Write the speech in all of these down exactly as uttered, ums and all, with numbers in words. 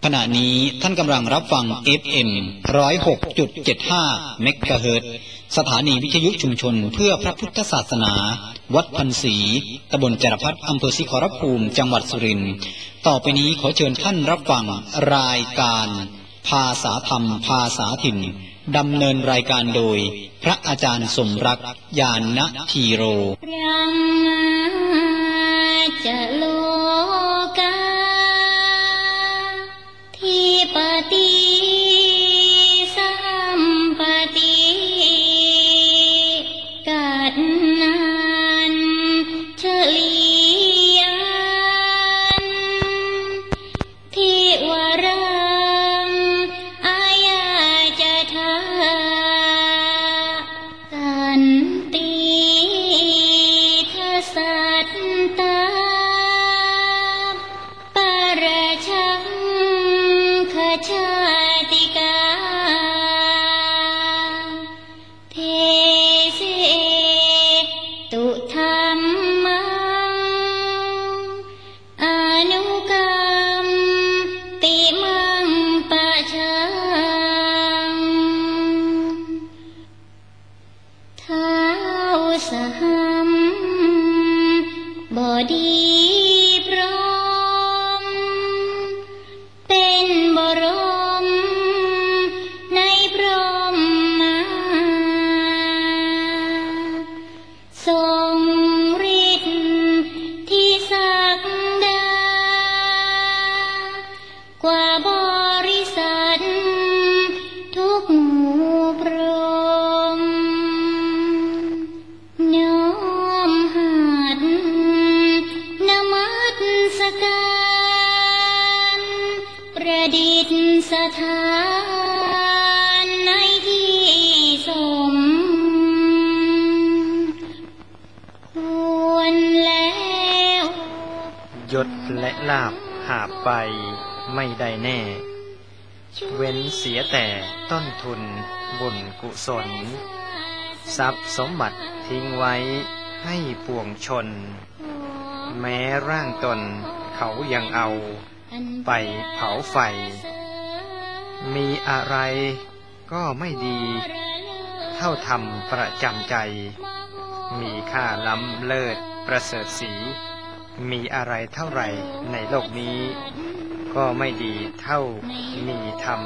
ขณะนี้ท่านกำลังรับฟัง เอฟ เอ็ม หนึ่งศูนย์หกจุดเจ็ดห้า เมกะเฮิรตซ์ สถานีวิทยุชุมชนเพื่อพระพุทธศาสนาวัดพันศรีตำบลจารพัฒน์อำเภอศรีขอรภูมิจังหวัดสุรินทร์ต่อไปนี้ขอเชิญท่านรับฟังรายการภาษาธรรมภาษาถิ่นดำเนินรายการโดยพระอาจารย์สมรักญาณธีโรจะโลกาที่ปฏิสัมปติกัดนานเฉลียนที่วรังอายาจะทากันติทัสสัตตาชาติกาเทเสตุธรรมังอนุกรรมติมังปะชังท้าวสหัมบดีสถานในที่สมควรแล้วยศและลาภหาไปไม่ได้แน่เว้นเสียแต่ต้นทุนบุญกุศลทรัพย์สมบัติทิ้งไว้ให้ปวงชนแม้ร่างตนเขายังเอาไปเผาไฟมีอะไรก็ไม่ดีเท่าทำประจำใจมีค่าล้ำเลิศประเสริฐสีมีอะไรเท่าไรในโลกนี้ก็ไม่ดีเท่ามีธรรม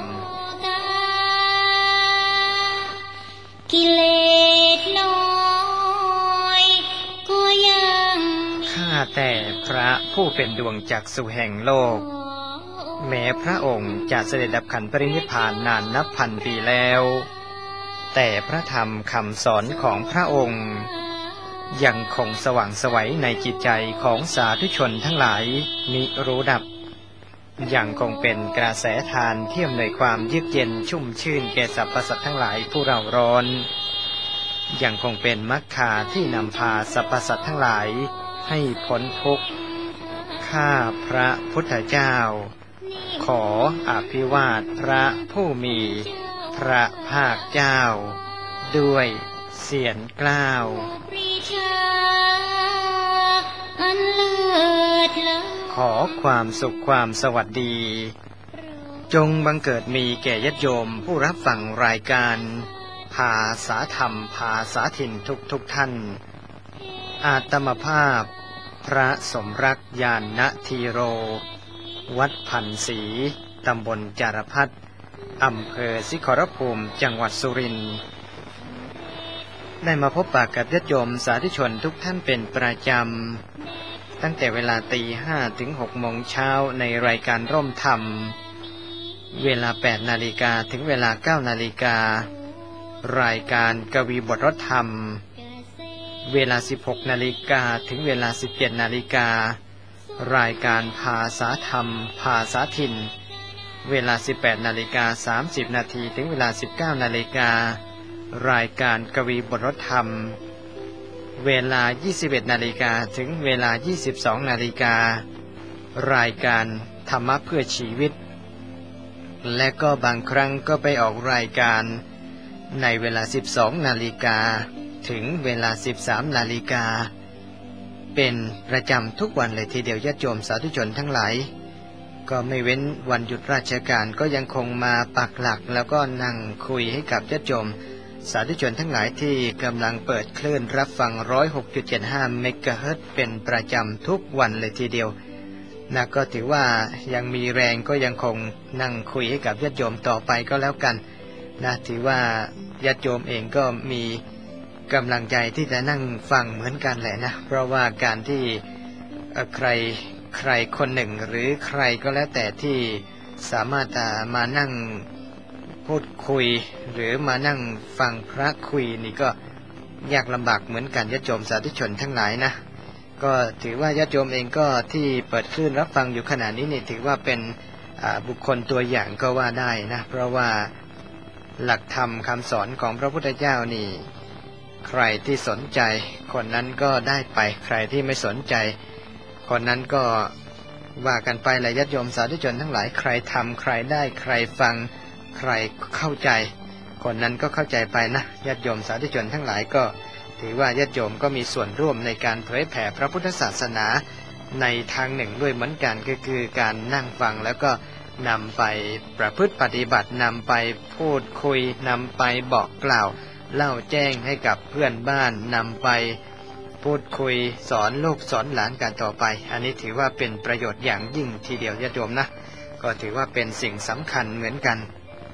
กิเลสน้อยก็ยังข้าแต่พระผู้เป็นดวงจักษุแห่งโลกแม้พระองค์จะเสด็จดับขันธ์ปรินิพพานนานนับพันปีแล้วแต่พระธรรมคำสอนของพระองค์ยังคงสว่างไสวในจิตใจของสาธุชนทั้งหลายมิรู้ดับยังคงเป็นกระแสทานที่อำนวยความเยือกเย็นชุ่มชื่นแก่สรรพสัตว์ทั้งหลายผู้เร่าร้อนยังคงเป็นมรรคาที่นำพาสรรพสัตว์ทั้งหลายให้พ้นทุกข์ข้าพระพุทธเจ้าขออภิวาทพระผู้มีพระภาคเจ้าด้วยเสียงกล้าวขอความสุขความสวัสดีจงบังเกิดมีแก่ญาติโยมผู้รับฟังรายการภาษาธรรมภาษาถิ่นทุกทุกท่านอาตมภาพพระสมรักญาณธีโรวัดพันศรีตำบลจารพัฒน์อำเภอศรีขอรภูมิจังหวัดสุรินทร์ได้มาพบปะกับญาติโยมสาธุชนทุกท่านเป็นประจำตั้งแต่เวลาตีห้าถึงหกโมงเช้าในรายการร่มธรรมเวลาแปดนาฬิกาถึงเวลาเก้านาฬิการายการกวีบทรธรรมเวลาสิบหกนาฬิกาถึงเวลาสิบเจ็ดนาฬิการายการภาษาธรรมภาษาถิ่นเวลาสิบแปดนาฬิกาสามสิบนาทีถึงเวลาสิบเก้านาฬิการายการกวีบทธรรมเวลายี่สิบเอ็ดนาฬิกาถึงเวลายี่สิบสองนาฬิการายการธรรมะเพื่อชีวิตและก็บางครั้งก็ไปออกรายการในเวลาสิบสองนาฬิกาถึงเวลาสิบสามนาฬิกาเป็นประจำทุกวันเลยทีเดียวญาติโยมสาธุชนทั้งหลายก็ไม่เว้นวันหยุดราชการก็ยังคงมาปักหลักแล้วก็นั่งคุยให้กับญาติโยมสาธุชนทั้งหลายที่กำลังเปิดคลื่นรับฟัง หนึ่งร้อยหกจุดเจ็ดห้า เมกะเฮิรตซ์เป็นประจำทุกวันเลยทีเดียวนะก็ถือว่ายังมีแรงก็ยังคงนั่งคุยให้กับญาติโยมต่อไปก็แล้วกันนะถือว่าญาติโยมเองก็มีกำลังใจที่จะนั่งฟังเหมือนกันแหละนะเพราะว่าการที่ใครใครคนหนึ่งหรือใครก็แล้วแต่ที่สามารถมานั่งพูดคุยหรือมานั่งฟังพระคุยนี่ก็ยากลำบากเหมือนกันญาติโยมสาธุชนทั้งหลายนะก็ถือว่าญาติโยมเองก็ที่เปิดคลื่นรับฟังอยู่ขณะนี้นี่ถือว่าเป็นบุคคลตัวอย่างก็ว่าได้นะเพราะว่าหลักธรรมคำสอนของพระพุทธเจ้านี่ใครที่สนใจคนนั้นก็ได้ไปใครที่ไม่สนใจคนนั้นก็ว่ากันไปแหละญาติโยมสาธุชนทั้งหลายใครทำใครได้ใครฟังใครเข้าใจคนนั้นก็เข้าใจไปนะญาติโยมสาธุชนทั้งหลายก็ถือว่าญาติโยมก็มีส่วนร่วมในการเผยแผ่พระพุทธศาสนาในทางหนึ่งด้วยเหมือนกันก็คือการนั่งฟังแล้วก็นำไปประพฤติปฏิบัตินำไปพูดคุยนำไปบอกกล่าวเล่าแจ้งให้กับเพื่อนบ้านนำไปพูดคุยสอนลูกสอนหลานกันต่อไปอันนี้ถือว่าเป็นประโยชน์อย่างยิ่งทีเดียวญาติโยมนะก็ถือว่าเป็นสิ่งสำคัญเหมือนกัน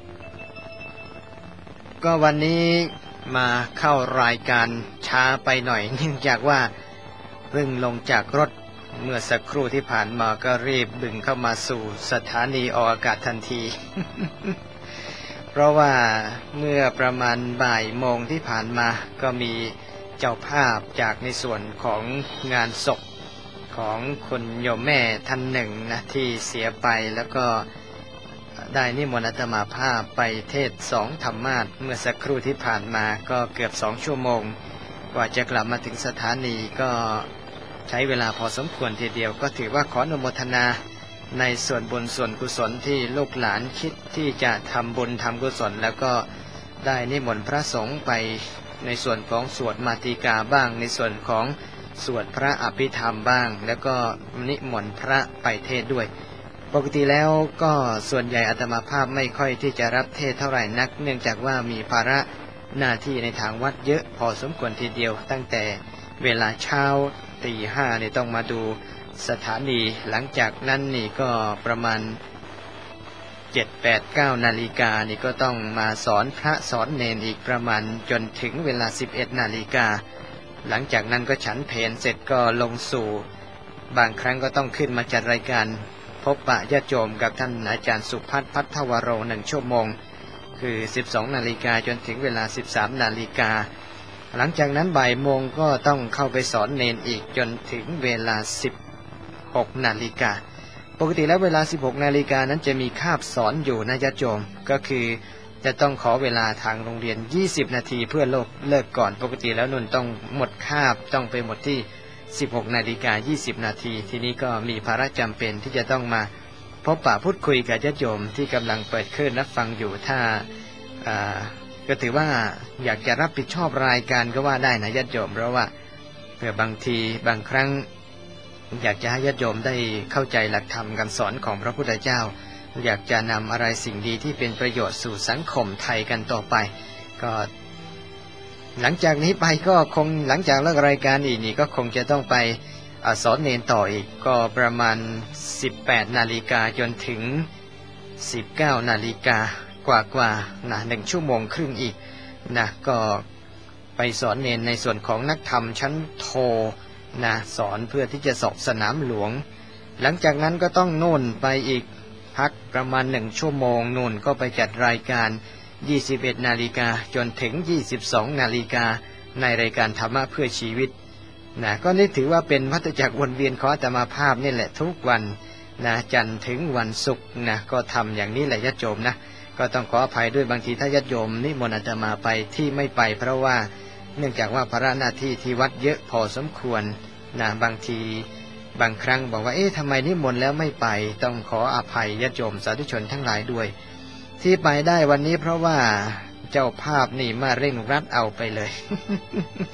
ก็วันนี้มาเข้ารายการช้าไปหน่อยเนื่องจากว่าเพิ่งลงจากรถเมื่อสักครู่ที่ผ่านมาก็รีบบึงเข้ามาสู่สถานีออกอากาศทันที เพราะว่าเมื่อประมาณบ่ายโมงที่ผ่านมาก็มีเจ้าภาพจากในส่วนของงานศพของคุณโยมแม่ท่านหนึ่งนะที่เสียไปแล้วก็ได้นิมนต์อาตมาภาพไปเทศสองธรรมาสน์เมื่อสักครู่ที่ผ่านมาก็เกือบสองชั่วโมงกว่าจะกลับมาถึงสถานีก็ใช้เวลาพอสมควรทีเดียวก็ถือว่าขออนุโมทนาในส่วนบุญส่วนกุศลที่ลูกหลานคิดที่จะทำบุญทำกุศลแล้วก็ได้นิมนต์พระสงฆ์ไปในส่วนของสวดมาติกาบ้างในส่วนของสวดพระอภิธรรมบ้างแล้วก็นิมนต์พระไปเทศด้วยปกติแล้วก็ส่วนใหญ่อาตมาภาพไม่ค่อยที่จะรับเทศเท่าไหร่นักเนื่องจากว่ามีภาระหน้าที่ในทางวัดเยอะพอสมควรทีเดียวตั้งแต่เวลาเช้าตีห้าเนี่ยต้องมาดูสถานีหลังจากนั้นนี่ก็ประมาณเจ็ดแปดเก้านาฬิกานี่ก็ต้องมาสอนพระสอนเนนอีกประมาณจนถึงเวลาสิบเอ็ดนาฬิกาหลังจากนั้นก็ฉันเพลเสร็จก็ลงสู่บางครั้งก็ต้องขึ้นมาจัดรายการพบปะญาติโยมกับท่านอาจารย์สุพัฒน์พัทธวโรหนึ่งชั่วโมงคือสิบสองนาฬิกาจนถึงเวลาสิบสามนาฬิกาหลังจากนั้นบ่ายโมงก็ต้องเข้าไปสอนเนนอีกจนถึงเวลาสิบหกนาฬิกาปกติแล้วเวลาสิบหกนาฬิกานั้นจะมีคาบสอนอยู่นะญาติโยมก็คือจะต้องขอเวลาทางโรงเรียนยี่สิบนาทีเพื่อเลิกเลิกก่อนปกติแล้วนุ่นต้องหมดคาบต้องไปหมดที่สิบหกนาฬิกายี่สิบนาทีทีนี้ก็มีภาระจำเป็นที่จะต้องมาพบปะพูดคุยกับญาติโยมที่กำลังเปิดคลื่นรับฟังอยู่ถ้าก็ถือว่าอยากจะรับผิดชอบรายการก็ว่าได้นะญาติโยมเพราะว่าเผื่อบางทีบางครั้งอยากจะให้ญาติโยมได้เข้าใจหลักธรรมคำสอนของพระพุทธเจ้าอยากจะนำอะไรสิ่งดีที่เป็นประโยชน์สู่สังคมไทยกันต่อไปก็หลังจากนี้ไปก็คงหลังจากเลิกรายการอีกนี่ก็คงจะต้องไปสอนเนนต่ออีกก็ประมาณสิบแปดนาฬิกาจนถึงสิบเก้านาฬิกากว่ากว่านะหนึ่งชั่วโมงครึ่งอีกนะก็ไปสอนเนนในส่วนของนักธรรมชั้นโทนะสอนเพื่อที่จะสอบสนามหลวงหลังจากนั้นก็ต้องโน่นไปอีกพักประมาณหนึ่งชั่วโมงโน่นก็ไปจัดรายการยี่สิบเอ็ดนาฬิกาจนถึงยี่สิบสองนาฬิกาในรายการธรรมะเพื่อชีวิตนะก็นี่ถือว่าเป็นวัฏจักรวนเวียนของอาตมาภาพนี่แหละทุกวันนะจันทร์ถึงวันศุกร์นะก็ทำอย่างนี้แหละญาติโยมนะก็ต้องขออภัยด้วยบางทีถ้าญาติโยมนิมนต์อาตมาไปที่ไม่ไปเพราะว่าเนื่องจากว่าภาระหน้าที่ที่วัดเยอะพอสมควรนะบางทีบางครั้งบอกว่าเอ๊ะทำไมนิมนต์แล้วไม่ไปต้องขออภัยญาติโยมสาธุชนทั้งหลายด้วยที่ไปได้วันนี้เพราะว่าเจ้าภาพนี่มาเร่งรัดเอาไปเลย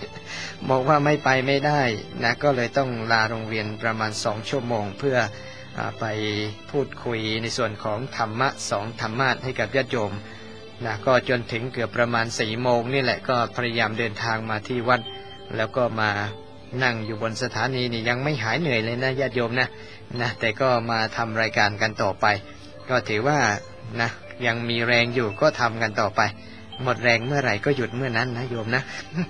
บอกว่าไม่ไปไม่ได้นะก็เลยต้องลาโรงเรียนประมาณสองชั่วโมงเพื่อไปพูดคุยในส่วนของธรรมะสองธรรมาสให้กับญาติโยมนะก็จนถึงเกือบประมาณสี่โมงนี่แหละก็พยายามเดินทางมาที่วัดแล้วก็มานั่งอยู่บนสถานีนี่ยังไม่หายเหนื่อยเลยนะญาติโยมนะนะแต่ก็มาทำรายการกันต่อไปก็ถือว่านะยังมีแรงอยู่ก็ทำกันต่อไปหมดแรงเมื่อไหร่ก็หยุดเมื่อนั้นนะโยมนะ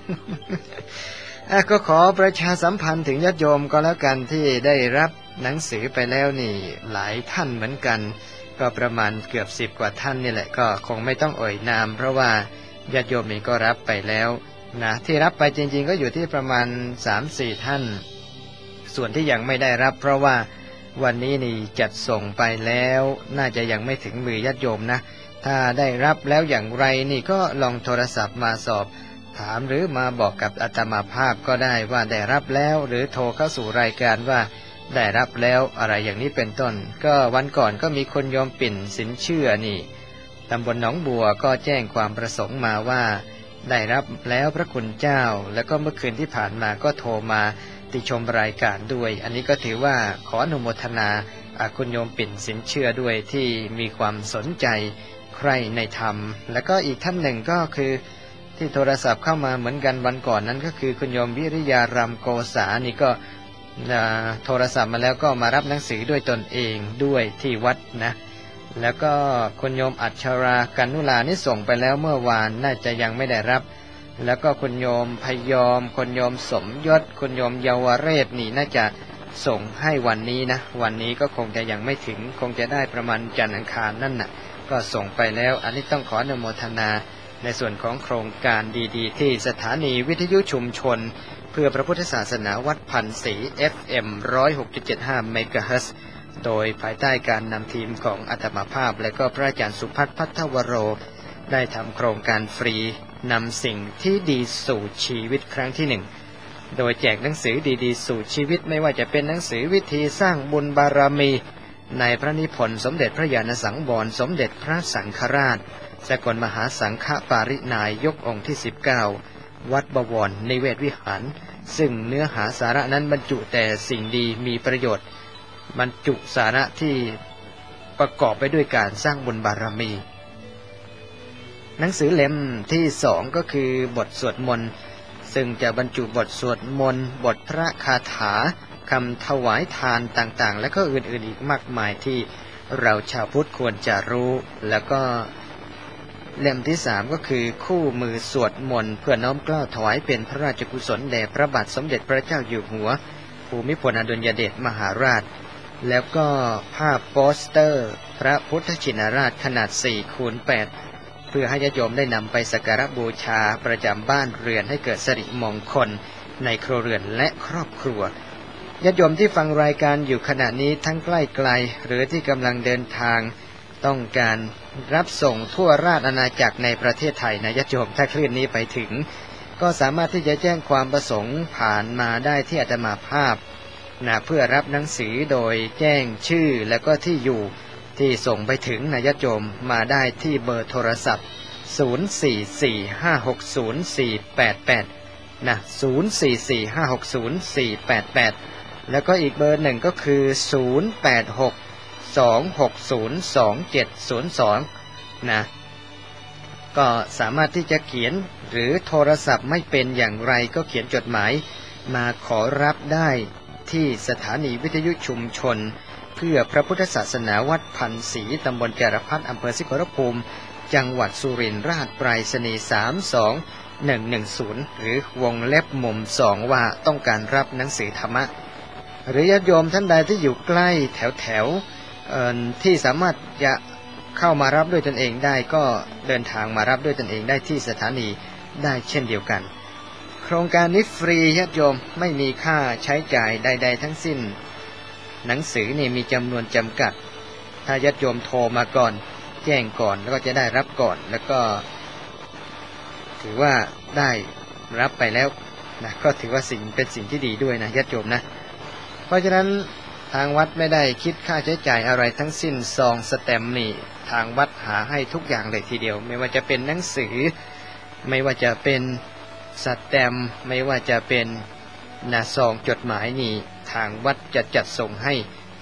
ก็ขอประชาสัมพันธ์ถึงญาติโยมก็แล้วกันที่ได้รับหนังสือไปแล้วนี่หลายท่านเหมือนกันก็ประมาณเกือบสิบกว่าท่านนี่แหละก็คงไม่ต้องเอ่ยนามเพราะว่าญาติโยมเองก็รับไปแล้วนะที่รับไปจริงๆก็อยู่ที่ประมาณ สามสี่ ท่านส่วนที่ยังไม่ได้รับเพราะว่าวันนี้นี่จัดส่งไปแล้วน่าจะยังไม่ถึงมือญาติโยมนะถ้าได้รับแล้วอย่างไรนี่ก็ลองโทรศัพท์มาสอบถามหรือมาบอกกับอาตมาภาพก็ได้ว่าได้รับแล้วหรือโทรเข้าสู่รายการว่าได้รับแล้วอะไรอย่างนี้เป็นต้นก็วันก่อนก็มีคนโยมปิ่นสินเชื่อนี่ตำบลหนองบัวก็แจ้งความประสงค์มาว่าได้รับแล้วพระคุณเจ้าแล้วก็เมื่อคืนที่ผ่านมาก็โทรมาติชมรายการด้วยอันนี้ก็ถือว่าขออนุโมทนาคุณโยมปิ่นสินเชื่อด้วยที่มีความสนใจใคร่ในธรรมแล้วก็อีกท่านหนึ่งก็คือที่โทรศัพท์เข้ามาเหมือนกันวันก่อนนั้นก็คือคุณโยมวิริยารำโกษานี่ก็โทรศัพท์มาแล้วก็มารับหนังสือด้วยตนเองด้วยที่วัดนะแล้วก็คุณโยมอัชรากันนุลานี่ส่งไปแล้วเมื่อวานน่าจะยังไม่ได้รับแล้วก็คุณโยมพยอมคุณโยมสมยศคุณโยมเยาวเรศนี่น่าจะส่งให้วันนี้นะวันนี้ก็คงจะยังไม่ถึงคงจะได้ประมาณจันทร์อังคารนั่นน่ะก็ส่งไปแล้วอันนี้ต้องขออนุโมทนาในส่วนของโครงการดีๆที่สถานีวิทยุชุมชนเพื่อพระพุทธศาสนาวัดพันศรี เอฟ เอ็ม หนึ่งร้อยหกจุดเจ็ดห้า เมกะเฮิรตซ์โดยภายใต้การนำทีมของอาตมาภาพและก็พระอาจารย์สุพัฒน์พัทธวโรได้ทำโครงการฟรีนำสิ่งที่ดีสู่ชีวิตครั้งที่หนึ่งโดยแจกหนังสือดีๆสู่ชีวิตไม่ว่าจะเป็นหนังสือวิธีสร้างบุญบารมีในพระนิพนธ์สมเด็จพระญาณสังวรสมเด็จพระสังฆราชสกลมหาสังฆปารินายยกองค์ที่สิบเก้าวัดบวรนิเวศวิหารซึ่งเนื้อหาสาระนั้นบรรจุแต่สิ่งดีมีประโยชน์บรรจุสาระที่ประกอบไปด้วยการสร้างบุญบารมีหนังสือเล่มที่สองก็คือบทสวดมนต์ซึ่งจะบรรจุบทสวดมนต์บทพระคาถาคำถวายทานต่างๆและก็อื่นๆอีกมากมายที่เราชาวพุทธควรจะรู้แล้วก็เล่มที่สามก็คือคู่มือสวดมนต์เพื่อน้อมเกล้าถวายเป็นพระราชกุศลแด่พระบาทสมเด็จพระเจ้าอยู่หัวภูมิพลอดุลยเดชมหาราชแล้วก็ภาพโปสเตอร์พระพุทธชินราชขนาด สี่คูณแปด เพื่อให้ญาติโยมได้นำไปสักการะบูชาประจำบ้านเรือนให้เกิดสิริมงคลในครัวเรือนและครอบครัวญาติโยมที่ฟังรายการอยู่ขณะนี้ทั้งใกล้ไกลหรือที่กำลังเดินทางต้องการรับส่งทั่วราชอาณาจักรในประเทศไทยนะญาติโยมถ้าคลื่นนี้ไปถึงก็สามารถที่จะแจ้งความประสงค์ผ่านมาได้ที่อาตมาภาพนะเพื่อรับหนังสือโดยแจ้งชื่อและก็ที่อยู่ที่ส่งไปถึงนะญาติโยมมาได้ที่เบอร์โทรศัพท์ศูนย์ สี่ สี่ ห้า หก ศูนย์ สี่ แปด แปดนะศูนย์ สี่ สี่ ห้า หก ศูนย์ สี่ แปด แปดแล้วก็อีกเบอร์หนึ่งก็คือศูนย์ แปด หก สอง หก ศูนย์ สอง เจ็ด ศูนย์ สองนะก็สามารถที่จะเขียนหรือโทรศัพท์ไม่เป็นอย่างไรก็เขียนจดหมายมาขอรับได้ที่สถานีวิทยุชุมชนเพื่อพระพุทธศาสนาวัดพันศรีตำบลจารพัฒน์อำเภอสิขรภูมิจังหวัดสุรินทร์รหัสไปรษณีย์สามสองหนึ่งหนึ่งศูนย์หรือวงเล็บมุมสองว่าต้องการรับหนังสือธรรมะหรือญาติโยมท่านใดที่อยู่ใกล้แถวแถวที่สามารถจะเข้ามารับด้วยตนเองได้ก็เดินทางมารับด้วยตนเองได้ที่สถานีได้เช่นเดียวกันโครงการนี้ฟรีญาติโยมไม่มีค่าใช้จ่ายใดๆทั้งสิ้นหนังสือนี่มีจำนวนจำกัดถ้าญาติโยมโทรมาก่อนแจ้งก่อนแล้วก็จะได้รับก่อนแล้วก็ถือว่าได้รับไปแล้วนะก็ถือว่าสิ่งเป็นสิ่งที่ดีด้วยนะญาติโยมนะเพราะฉะนั้นทางวัดไม่ได้คิดค่าใช้จ่ายอะไรทั้งสิ้นซองสแตมป์นี่ทางวัดหาให้ทุกอย่างเลยทีเดียวไม่ว่าจะเป็นหนังสือไม่ว่าจะเป็นสแตมป์ไม่ว่าจะเป็นนาซองจดหมายนี่ทางวัดจะจัดส่งให้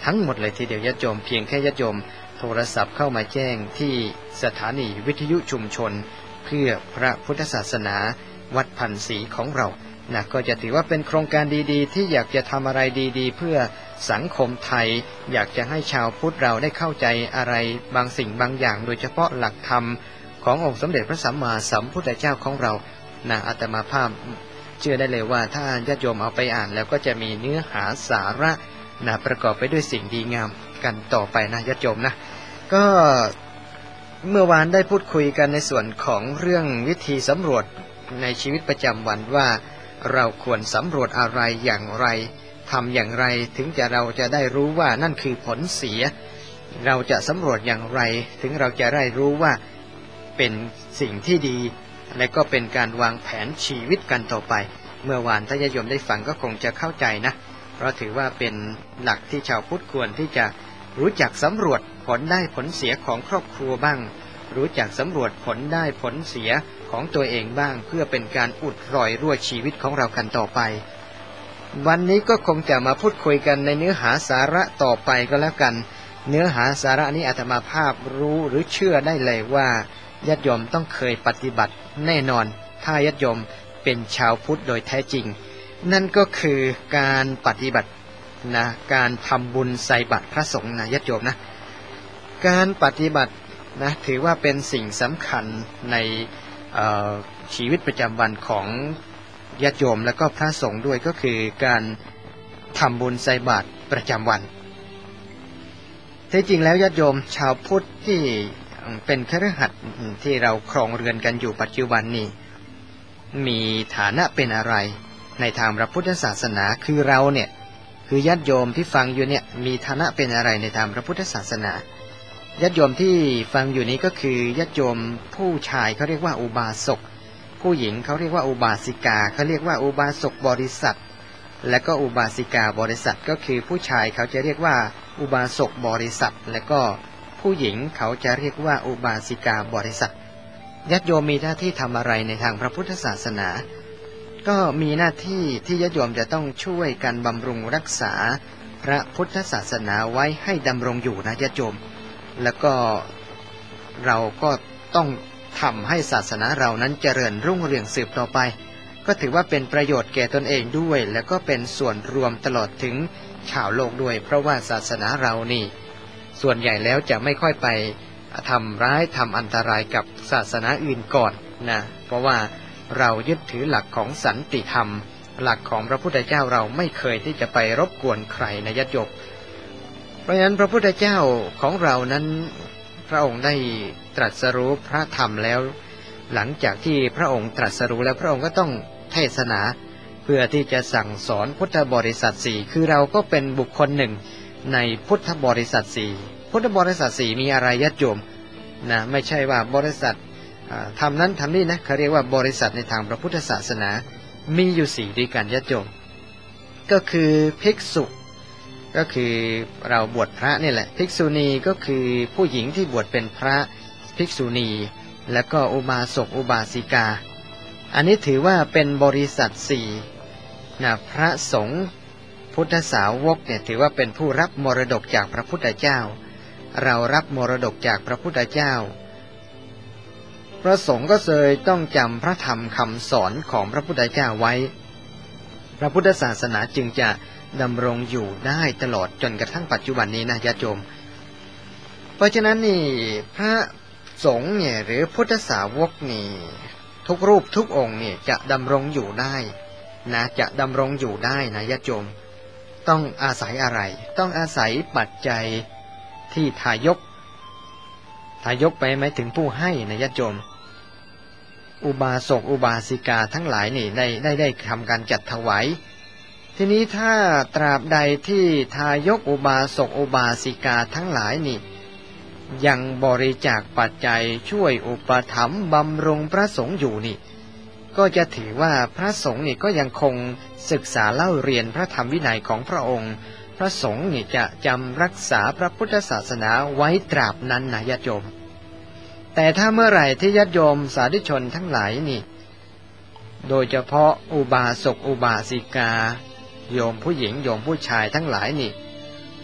ทั้งหมดเลยทีเดียวญาติโยมเพียงแค่ญาติโยมโทรศัพท์เข้ามาแจ้งที่สถานีวิทยุชุมชนเพื่อพระพุทธศาสนาวัดพันศรีของเรานะก็จะถือว่าเป็นโครงการดีๆที่อยากจะทำอะไรดีๆเพื่อสังคมไทยอยากจะให้ชาวพุทธเราได้เข้าใจอะไรบางสิ่งบางอย่างโดยเฉพาะหลักธรรมขององค์สมเด็จพระสัมมาสัมพุทธเจ้าของเรานะอาตมาภาพเชื่อได้เลยว่าถ้าญาติโยมเอาไปอ่านแล้วก็จะมีเนื้อหาสาระนะประกอบไปด้วยสิ่งดีงามกันต่อไปนะญาติโยมนะก็เมื่อวานได้พูดคุยกันในส่วนของเรื่องวิธีสำรวจในชีวิตประจำวันว่าเราควรสำรวจอะไรอย่างไรทำอย่างไรถึงจะเราจะได้รู้ว่านั่นคือผลเสียเราจะสำรวจอย่างไรถึงเราจะได้รู้ว่าเป็นสิ่งที่ดีและก็เป็นการวางแผนชีวิตกันต่อไปเมื่อวานถ้าญาติโยมได้ฟังก็คงจะเข้าใจนะเพราะถือว่าเป็นหลักที่ชาวพุทธควรที่จะรู้จักสำรวจผลได้ผลเสียของครอบครัวบ้างรู้จักสำรวจผลได้ผลเสียของตัวเองบ้างเพื่อเป็นการอุดรอยรั่วชีวิตของเรากันต่อไปวันนี้ก็คงจะมาพูดคุยกันในเนื้อหาสาระต่อไปก็แล้วกันเนื้อหาสาระนี้อาตมาภาพรู้หรือเชื่อได้เลยว่าญาติโยมต้องเคยปฏิบัติแน่นอนถ้าญาติโยมเป็นชาวพุทธโดยแท้จริงนั่นก็คือการปฏิบัตินะการทำบุญใส่บาตรพระสงฆ์นะญาติโยมนะการปฏิบัตินะถือว่าเป็นสิ่งสำคัญในชีวิตประจำวันของญาติโยมและก็พระสงฆ์ด้วยก็คือการทำบุญใส่บาตรประจำวันแท้จริงแล้วญาติโยมชาวพุทธที่เป็นคฤหัสถ์ที่เราครองเรือนกันอยู่ปัจจุบันนี้มีฐานะเป็นอะไรในทางพระพุทธศาสนาคือเราเนี่ยคือญาติโยมที่ฟังอยู่เนี่ยมีฐานะเป็นอะไรในทางพระพุทธศาสนาญาติโยมที่ฟังอยู่นี้ก็คือญาติโยมผู้ชายเขาเรียกว่าอุบาสกผู้หญิงเขาเรียกว่าอุบาสิกาเขาเรียกว่าอุบาสกบริษัทและก็อุบาสิกาบริษัทก็คือผู้ชายเขาจะเรียกว่าอุบาสกบริษัทและก็ผู้หญิงเขาจะเรียกว่าอุบาสิกาบริษัทญาติโยมมีหน้าที่ทำอะไรในทางพระพุทธศาสนาก็มีหน้าที่ที่ญาติโยมจะต้องช่วยกันบำรุงรักษาพระพุทธศาสนาไว้ให้ดำรงอยู่นะญาติโยมแล้วก็เราก็ต้องทำให้ศาสนาเรานั้นเจริญรุ่งเรืองสืบต่อไปก็ถือว่าเป็นประโยชน์แก่ตนเองด้วยแล้วก็เป็นส่วนรวมตลอดถึงชาวโลกด้วยเพราะว่าศาสนาเรานี่ส่วนใหญ่แล้วจะไม่ค่อยไปทำร้ายทำอันตรายกับศาสนาอื่นก่อนนะเพราะว่าเรายึดถือหลักของสันติธรรมหลักของพระพุทธเจ้าเราไม่เคยที่จะไปรบกวนใครนะญาติโยมเพราะฉะนั้นพระพุทธเจ้าของเรานั้นพระองค์ได้ตรัสรู้พระธรรมแล้วหลังจากที่พระองค์ตรัสรู้แล้วพระองค์ก็ต้องเทศนาเพื่อที่จะสั่งสอนพุทธบริษัทสี่คือเราก็เป็นบุคคลหนึ่งในพุทธบริษัทสี่พุทธบริษัทสี่มีอะไรญาติโยมนะไม่ใช่ว่าบริษัททำนั้นทำนี่นะเขาเรียกว่าบริษัทในทางพระพุทธศาสนามีอยู่สี่ด้วยกันญาติโยมก็คือภิกษุก็คือเราบวชพระนี่แหละภิกษุณีก็คือผู้หญิงที่บวชเป็นพระภิกษุณีแล้วก็อุบาสกอุบาสิกาอันนี้ถือว่าเป็นบริษัทสี่นะพระสงฆ์พุทธสาวกเนี่ยถือว่าเป็นผู้รับมรดกจากพระพุทธเจ้าเรารับมรดกจากพระพุทธเจ้าพระสงฆ์ก็เลยต้องจำพระธรรมคำสอนของพระพุทธเจ้าไว้พระพุทธศาสนาจึงจะดำรงอยู่ได้ตลอดจนกระทั่งปัจจุบันนี้นะญาติโยมเพราะฉะนั้นนี่พระสงฆ์เนี่ยหรือพุทธสาวกนี่ทุกรูปทุกองค์เนี่ยจะดำรงอยู่ได้นะจะดำรงอยู่ได้นะญาติโยมต้องอาศัยอะไรต้องอาศัยปัจจัยที่ทายกทายกไปหมายถึงผู้ให้นะญาติโยมอุบาสกอุบาสิกาทั้งหลายนี่ได้ได้ได้ทำการจัดถวายทีนี้ถ้าตราบใดที่ทายกอุบาสกอุบาสิกาทั้งหลายนี่ยังบริจาคปัจจัยช่วยอุปถัมภ์บำรุงพระสงฆ์อยู่นี่ก็จะถือว่าพระสงฆ์นี่ก็ยังคงศึกษาเล่าเรียนพระธรรมวินัยของพระองค์พระสงฆ์นี่จะจำรักษาพระพุทธศาสนาไว้ตราบนั้นนะญาติโยมแต่ถ้าเมื่อไหร่ที่ญาติโยมสาธุชนทั้งหลายนี่โดยเฉพาะอุบาสกอุบาสิกาโยมผู้หญิงโยมผู้ชายทั้งหลายนี่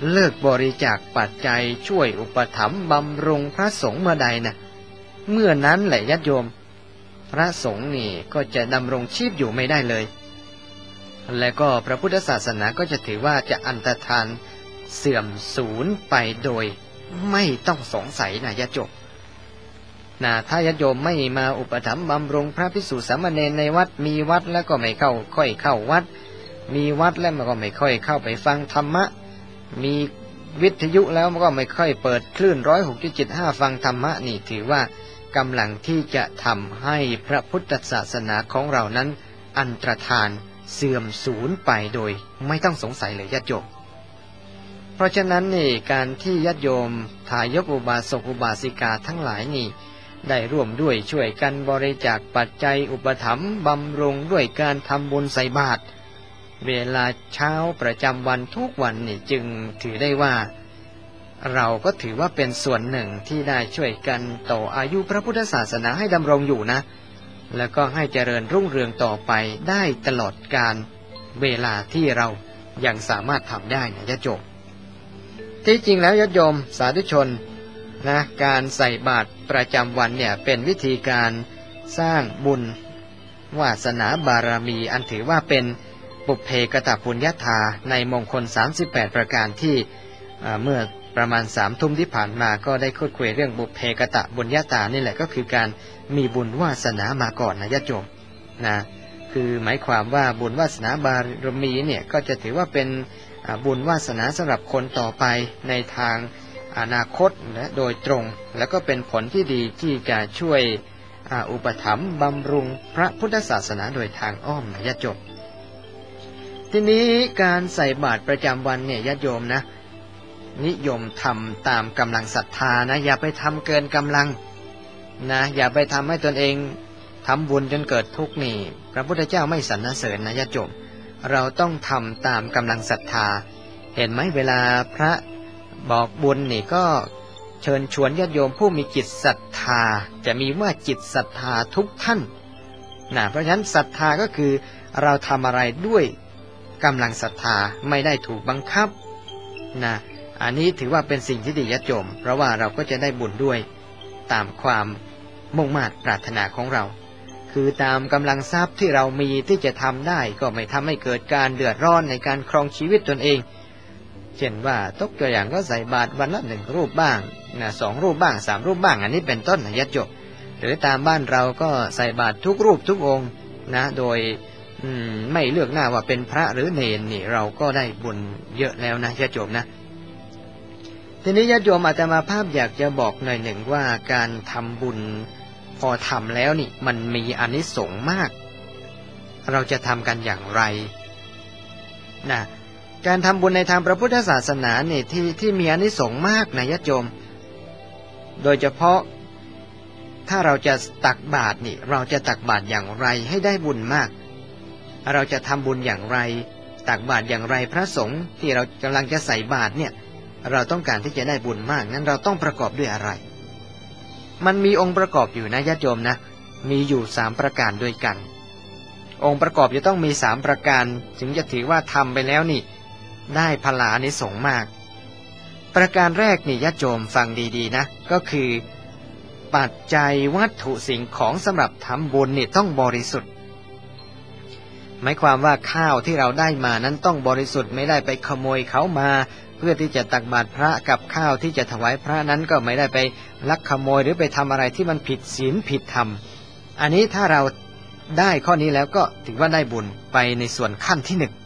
เลิกบริจาคปัจจัยช่วยอุปถัมภ์บำรุงพระสงฆ์เมื่อใดนะเมื่อนั้นแหละญาติโยมพระสงฆ์นี่ก็จะดำรงชีพอยู่ไม่ได้เลยและก็พระพุทธศาสนาก็จะถือว่าจะอันตรธานเสื่อมสูญไปโดยไม่ต้องสงสัยนะญาติโยมนะถ้าญาติโยมไม่มาอุปถัมภ์บำรุงพระภิกษุสามเณรในวัดมีวัดแล้วก็ไม่เข้าค่อยเข้าวัดมีวัดแล้วมันก็ไม่ค่อยเข้าไปฟังธรรมะมีวิทยุแล้วมันก็ไม่ค่อยเปิดคลื่นร้อยหกจุดเจ็ดห้าฟังธรรมะนี่ถือว่ากำลังที่จะทำให้พระพุทธศาสนาของเรานั้นอันตรธานเสื่อมสูญไปโดยไม่ต้องสงสัยเลยญาติโยมเพราะฉะนั้นนี่การที่ญาติโยมทายกอุบาสกอุบาสิกาทั้งหลายนี่ได้ร่วมด้วยช่วยกันบริจาคปัจจัยอุปถัมภ์บำรุงด้วยการทำบุญใส่บาตรเวลาเช้าประจำวันทุกวันนี่จึงถือได้ว่าเราก็ถือว่าเป็นส่วนหนึ่งที่ได้ช่วยกันต่ออายุพระพุทธศาสนาให้ดำรงอยู่นะแล้วก็ให้เจริญรุ่งเรืองต่อไปได้ตลอดกาลเวลาที่เรายังสามารถทำได้นะญาติโยมที่จริงแล้วญาติโยมสาธุชนนะการใส่บาตรประจำวันเนี่ยเป็นวิธีการสร้างบุญวาสนาบารมีอันถือว่าเป็นปุพเพกตปุญญาธาในมงคลสามสิบแปดประการที่เมื่อประมาณสามทุ่มที่ผ่านมาก็ได้คุยคุยเรื่องบุพเพกตปุญญาธานี่แหละก็คือการมีบุญวาสนามาก่อนนะญาติโยมนะคือหมายความว่าบุญวาสนาบารมีเนี่ยก็จะถือว่าเป็นบุญวาสนาสำหรับคนต่อไปในทางอนาคตและโดยตรงแล้วก็เป็นผลที่ดีที่จะช่วยอุปถัมภ์บำรุงพระพุทธศาสนาโดยทางอ้อมนะญาติโยมทีนี้การใส่บาตรประจำวันเนี่ยญาติโยมนะนิยมทำตามกำลังศรัทธานะอย่าไปทำเกินกำลังนะอย่าไปทำให้ตนเองทำบุญจนเกิดทุกข์นี่พระพุทธเจ้าไม่สรรเสริญนะญาติโยมเราต้องทำตามกำลังศรัทธาเห็นไหมเวลาพระบอกบุญนี่ก็เชิญชวนญาติโยมผู้มีจิตศรัทธาจะมีว่าจิตศรัทธาทุกท่านนะเพราะฉะนั้นศรัทธาก็คือเราทำอะไรด้วยกำลังศรัทธาไม่ได้ถูกบังคับนะอันนี้ถือว่าเป็นสิ่งที่ดีญาติโยมเพราะว่าเราก็จะได้บุญด้วยตามความมุ่งมั่นปรารถนาของเราคือตามกำลังทรัพย์ที่เรามีที่จะทำได้ก็ไม่ทำให้เกิดการเดือดร้อนในการครองชีวิตตนเองเช่นว่าตกตัวอย่างก็ใส่บาตรวันละหนึ่งรูปบ้างนะสองรูปบ้างสามรูปบ้างอันนี้เป็นต้นนะญาติโยมหรือตามบ้านเราก็ใส่บาตรทุกรูปทุกองค์นะโดยไม่เลือกหน้าว่าเป็นพระหรือเนรนี่เราก็ได้บุญเยอะแล้วนะญาติโยมนะทีนี้ญาติโยมอาตมาภาพอยากจะบอกหน่อยหนึ่งว่าการทำบุญพอทำแล้วนี่มันมีอานิสงส์มากเราจะทำกันอย่างไรนะการทำบุญในทางพระพุทธศาสนาเนี่ยที่ที่มีอานิสงส์มากนะญาติโยมโดยเฉพาะถ้าเราจะตักบาตรนี่เราจะตักบาตรอย่างไรให้ได้บุญมากเราจะทำบุญอย่างไรตักบาตรอย่างไรพระสงฆ์ที่เรากำลังจะใส่บาตรเนี่ยเราต้องการที่จะได้บุญมากนั้นเราต้องประกอบด้วยอะไรมันมีองค์ประกอบอยู่นะญาติโยมนะมีอยู่สามประการด้วยกันองค์ประกอบจะต้องมีสามประการถึงจะถือว่าทำไปแล้วนี่ได้พลาอานิสงส์มากประการแรกนี่ญาติโยมฟังดีๆนะก็คือปัจจัยวัตถุสิ่งของสำหรับทำบุญนี่ต้องบริสุทธิ์หมายความว่าข้าวที่เราได้มานั้นต้องบริสุทธิ์ไม่ได้ไปขโมยเขามาเพื่อที่จะตักบาตรพระกับข้าวที่จะถวายพระนั้นก็ไม่ได้ไปลักขโมยหรือไปทำอะไรที่มันผิดศีลผิดธรรมอันนี้ถ้าเราได้ข้อนี้แล้วก็ถือว่าได้บุญไปในส่วนขั้นที่หนึ่ง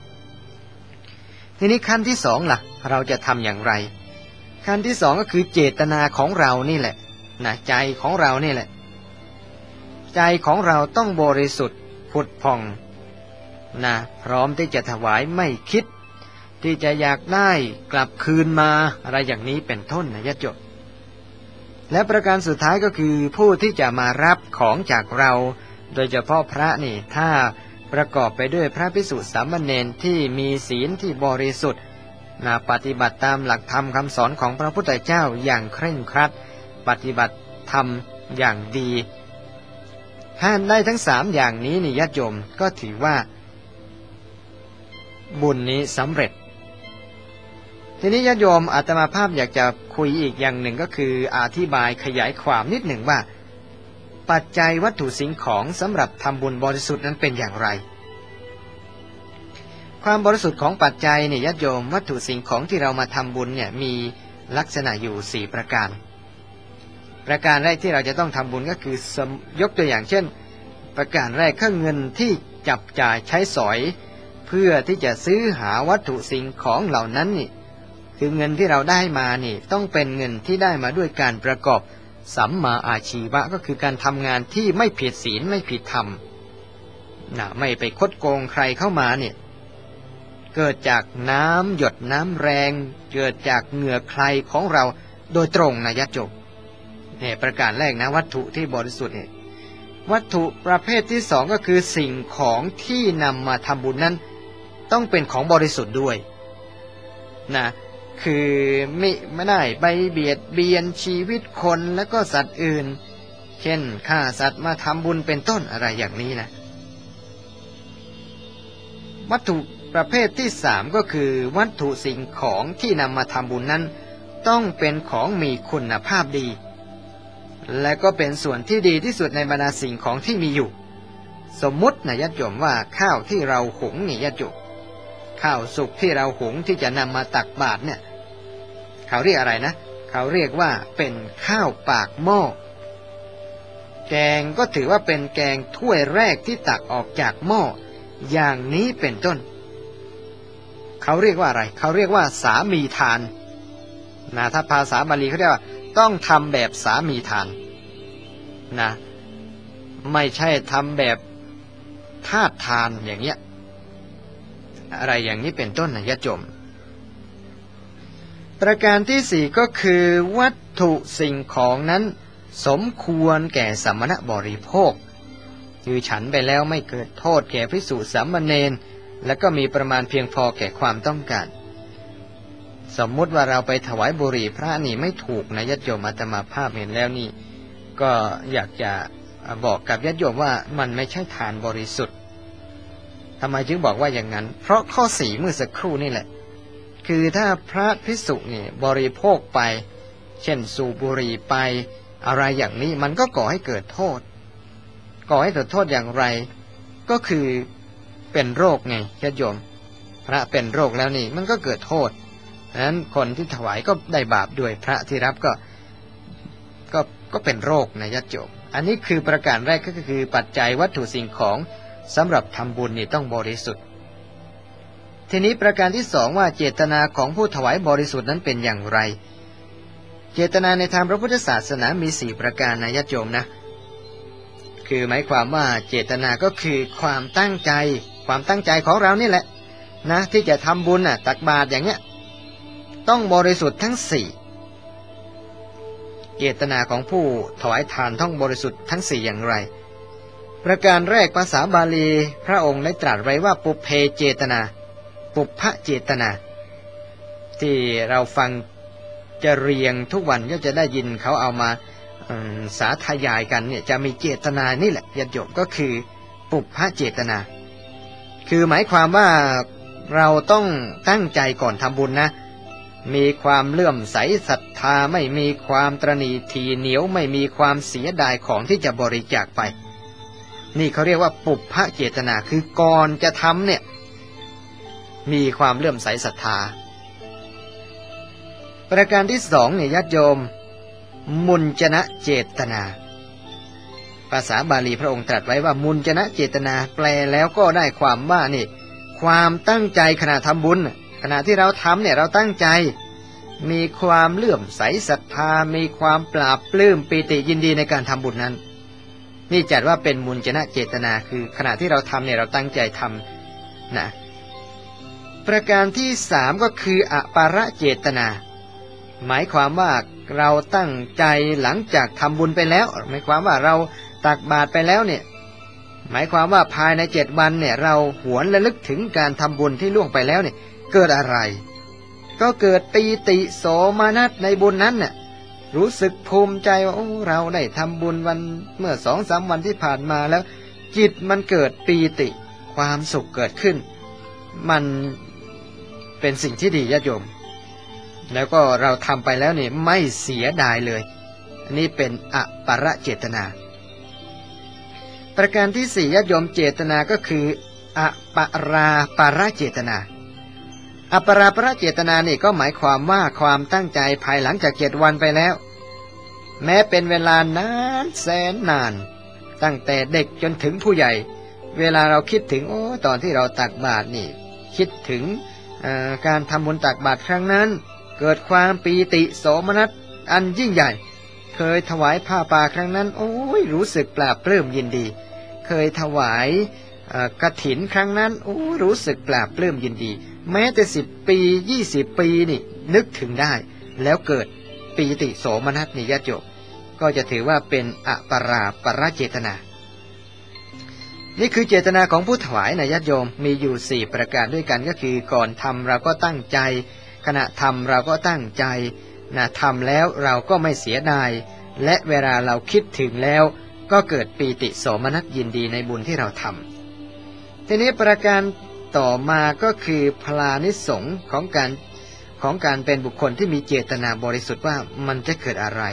ทีนี้ขั้นที่สองล่ะเราจะทำอย่างไรขั้นที่สองก็คือเจตนาของเรานี่แหละนะใจของเรานี่แหละใจของเราต้องบริสุทธิ์ผุดผ่องนะพร้อมที่จะถวายไม่คิดที่จะอยากได้กลับคืนมาอะไรอย่างนี้เป็นต้นนะญาติโยมและประการสุดท้ายก็คือผู้ที่จะมารับของจากเราโดยเฉพาะพระนี่ถ้าประกอบไปด้วยพระภิกษุสามเณรที่มีศีลที่บริสุทธิ์นะปฏิบัติตามหลักธรรมคำสอนของพระพุทธเจ้าอย่างเคร่งครัดปฏิบัติธรรมอย่างดีถ้าได้ทั้งสามอย่างนี้นี่ญาติโยมก็ถือว่าบุญนี้สำเร็จทีนี้ญาติโยมอาตมาภาพอยากจะคุยอีกอย่างหนึ่งก็คืออธิบายขยายความนิดหนึ่งว่าปัจจัยวัตถุสิ่งของสำหรับทำบุญบริสุทธิ์นั้นเป็นอย่างไรความบริสุทธิ์ของปัจจัยเนี่ยญาติโยมวัตถุสิ่งของที่เรามาทำบุญเนี่ยมีลักษณะอยู่สี่ประการประการแรกที่เราจะต้องทำบุญก็คือยกตัวอย่างเช่นประการแรกก็เงินที่จับจ่ายใช้สอยเพื่อที่จะซื้อหาวัตถุสิ่งของเหล่านั้นนี่คือเงินที่เราได้มานี่ต้องเป็นเงินที่ได้มาด้วยการประกอบสัมมาอาชีวะก็คือการทำงานที่ไม่ผิดศีลไม่ผิดธรรมนะไม่ไปคดโกงใครเข้ามาเนี่ยเกิดจากน้ำหยดน้ำแรงเกิดจากเหงื่อใครของเราโดยตรงนะญาติโยมเนี่ยประการแรกนะวัตถุที่บริสุทธิ์เนี่ยวัตถุประเภทที่สองก็คือสิ่งของที่นำมาทำบุญนั้นต้องเป็นของบริสุทธิ์ด้วยนะคือไม่ไม่ได้ไปเบียดเบียนชีวิตคนแล้วก็สัตว์อื่นเช่นฆ่าสัตว์มาทำบุญเป็นต้นอะไรอย่างนี้นะวัตถุประเภทที่สามก็คือวัตถุสิ่งของที่นำมาทำบุญนั้นต้องเป็นของมีคุณภาพดีและก็เป็นส่วนที่ดีที่สุดในบรรดาสิ่งของที่มีอยู่สมมุตินะญาติโยมว่าข้าวที่เราหุงนี่ญาติโยมข้าวสุกที่เราหุงที่จะนำมาตักบาตรเนี่ยเขาเรียกอะไรนะเขาเรียกว่าเป็นข้าวปากหม้อแกงก็ถือว่าเป็นแกงถ้วยแรกที่ตักออกจากหม้ออย่างนี้เป็นต้นเขาเรียกว่าอะไรเขาเรียกว่าสามีทานนะถ้าภาษาบาลีเขาเรียกว่าต้องทำแบบสามีทานนะไม่ใช่ทำแบบทาสทานอย่างเงี้ยอะไรอย่างนี้เป็นต้นนะญาติโยมประการที่สี่ก็คือวัตถุสิ่งของนั้นสมควรแก่สมณบริโภคคือฉันไปแล้วไม่เกิดโทษแก่ภิกษุสามเณรและก็มีประมาณเพียงพอแก่ความต้องการสมมุติว่าเราไปถวายบุหรี่พระนี่ไม่ถูกนะญาติโยมอาตมาภาพเห็นแล้วนี่ก็อยากจะบอกกับญาติโยมว่ามันไม่ใช่ทานบริสุทธิ์ทำไมจึงบอกว่าอย่างนั้นเพราะข้อสี่เมื่อสักครู่นี่แหละคือถ้าพระภิกษุนี่บริโภคไปเช่นสูบบุหรี่ไปอะไรอย่างนี้มันก็ก่อให้เกิดโทษก่อให้เกิดโทษอย่างไรก็คือเป็นโรคไงญาติโยมพระเป็นโรคแล้วนี่มันก็เกิดโทษดังนั้นคนที่ถวายก็ได้บาปด้วยพระที่รับก็ก็ก็เป็นโรคนะญาติโยมอันนี้คือประการแรกก็คือปัจจัยวัตถุสิ่งของสำหรับทำบุญนี่ต้องบริสุทธิ์ทีนี้ประการที่สองว่าเจตนาของผู้ถวายบริสุทธิ์นั้นเป็นอย่างไรเจตนาในทางพระพุทธศาสนามีสี่ประการนะญาติโยมนะคือหมายความว่าเจตนาก็คือความตั้งใจความตั้งใจของเรานี่แหละนะที่จะทำบุญน่ะตักบาตรอย่างเงี้ยต้องบริสุทธิ์ทั้งสี่เจตนาของผู้ถวายทานต้องบริสุทธิ์ทั้งสี่อย่างไรประการแรกภาษาบาลีพระองค์ได้ตรัสไว้ว่าปุเพเจตนาปุพพเจตนาที่เราฟังจะเรียงทุกวันก็จะได้ยินเขาเอามาสาธยายกันเนี่ยจะมีเจตนานี่แหละญาติโยมก็คือปุพพเจตนาคือหมายความว่าเราต้องตั้งใจก่อนทำบุญนะมีความเลื่อมใสศรัทธาไม่มีความตระหนี่ทีเหนียวไม่มีความเสียดายของที่จะบริจาคไปนี่เขาเรียกว่าปุพพเจตนาคือก่อนจะทำเนี่ยมีความเลื่อมใสศรัทธาประการที่สองเนี่ยญาติโยมมุญจนะเจตนาภาษาบาลีพระองค์ตรัสไว้ว่ามุญจนะเจตนาแปลแล้วก็ได้ความว่านี่ความตั้งใจขณะทำบุญขณะที่เราทำเนี่ยเราตั้งใจมีความเลื่อมใสศรัทธามีความปราบปลื้มปีติยินดีในการทำบุญนั้นนี่จัดว่าเป็นมุญจนะเจตนาคือขณะที่เราทำเนี่ยเราตั้งใจทำนะประการที่สามก็คืออปาระเจตนาหมายความว่าเราตั้งใจหลังจากทำบุญไปแล้วหมายความว่าเราตักบาตรไปแล้วเนี่ยหมายความว่าภายในเจ็ดวันเนี่ยเราหวนระลึกถึงการทำบุญที่ล่วงไปแล้วเนี่ยเกิดอะไรก็เกิดปีติโสมนัสในบุญนั้นน่ะรู้สึกภูมิใจว่าโอ้เราได้ทำบุญวันเมื่อสองสามวันที่ผ่านมาแล้วจิตมันเกิดปีติความสุขเกิดขึ้นมันเป็นสิ่งที่ดีญาติโยมแล้วก็เราทำไปแล้วเนี่ยไม่เสียดายเลยอันนี้เป็นอปรเจตนาประการที่สี่ญาติโยมเจตนาก็คืออปราปรเจตนาอปราปรเจตนานี่ก็หมายความว่าความตั้งใจภายหลังจากเจ็ดวันไปแล้วแม้เป็นเวลานานแสนนานตั้งแต่เด็กจนถึงผู้ใหญ่เวลาเราคิดถึงโอ้ตอนที่เราตักบาตรนี่คิดถึงการทำบุญตักบาตรครั้งนั้นเกิดความปีติโสมนัสอันยิ่งใหญ่เคยถวายผ้าป่าครั้งนั้นโอ้ยรู้สึกปลาบปลื้มยินดีเคยถวายกฐินครั้งนั้นโอ้รู้สึกปลาบปลื้มยินดีแม้แต่สิบปียี่สิบปีนี่นึกถึงได้แล้วเกิดปีติโสมนัสนิยโยก็จะถือว่าเป็นอปราปรเจตนานี่คือเจตนาของผู้ถวายนะญาติโยมมีอยู่สี่ประการด้วยกันก็คือก่อนทำเราก็ตั้งใจขณะทำเราก็ตั้งใจนะทำแล้วเราก็ไม่เสียดายและเวลาเราคิดถึงแล้วก็เกิดปีติโสมนัสยินดีในบุญที่เราทำทีนี้ประการต่อมาก็คือพลานิสงส์ของการของการเป็นบุคคลที่มีเจตนาบริสุทธิ์ว่ามันจะเกิดอะไร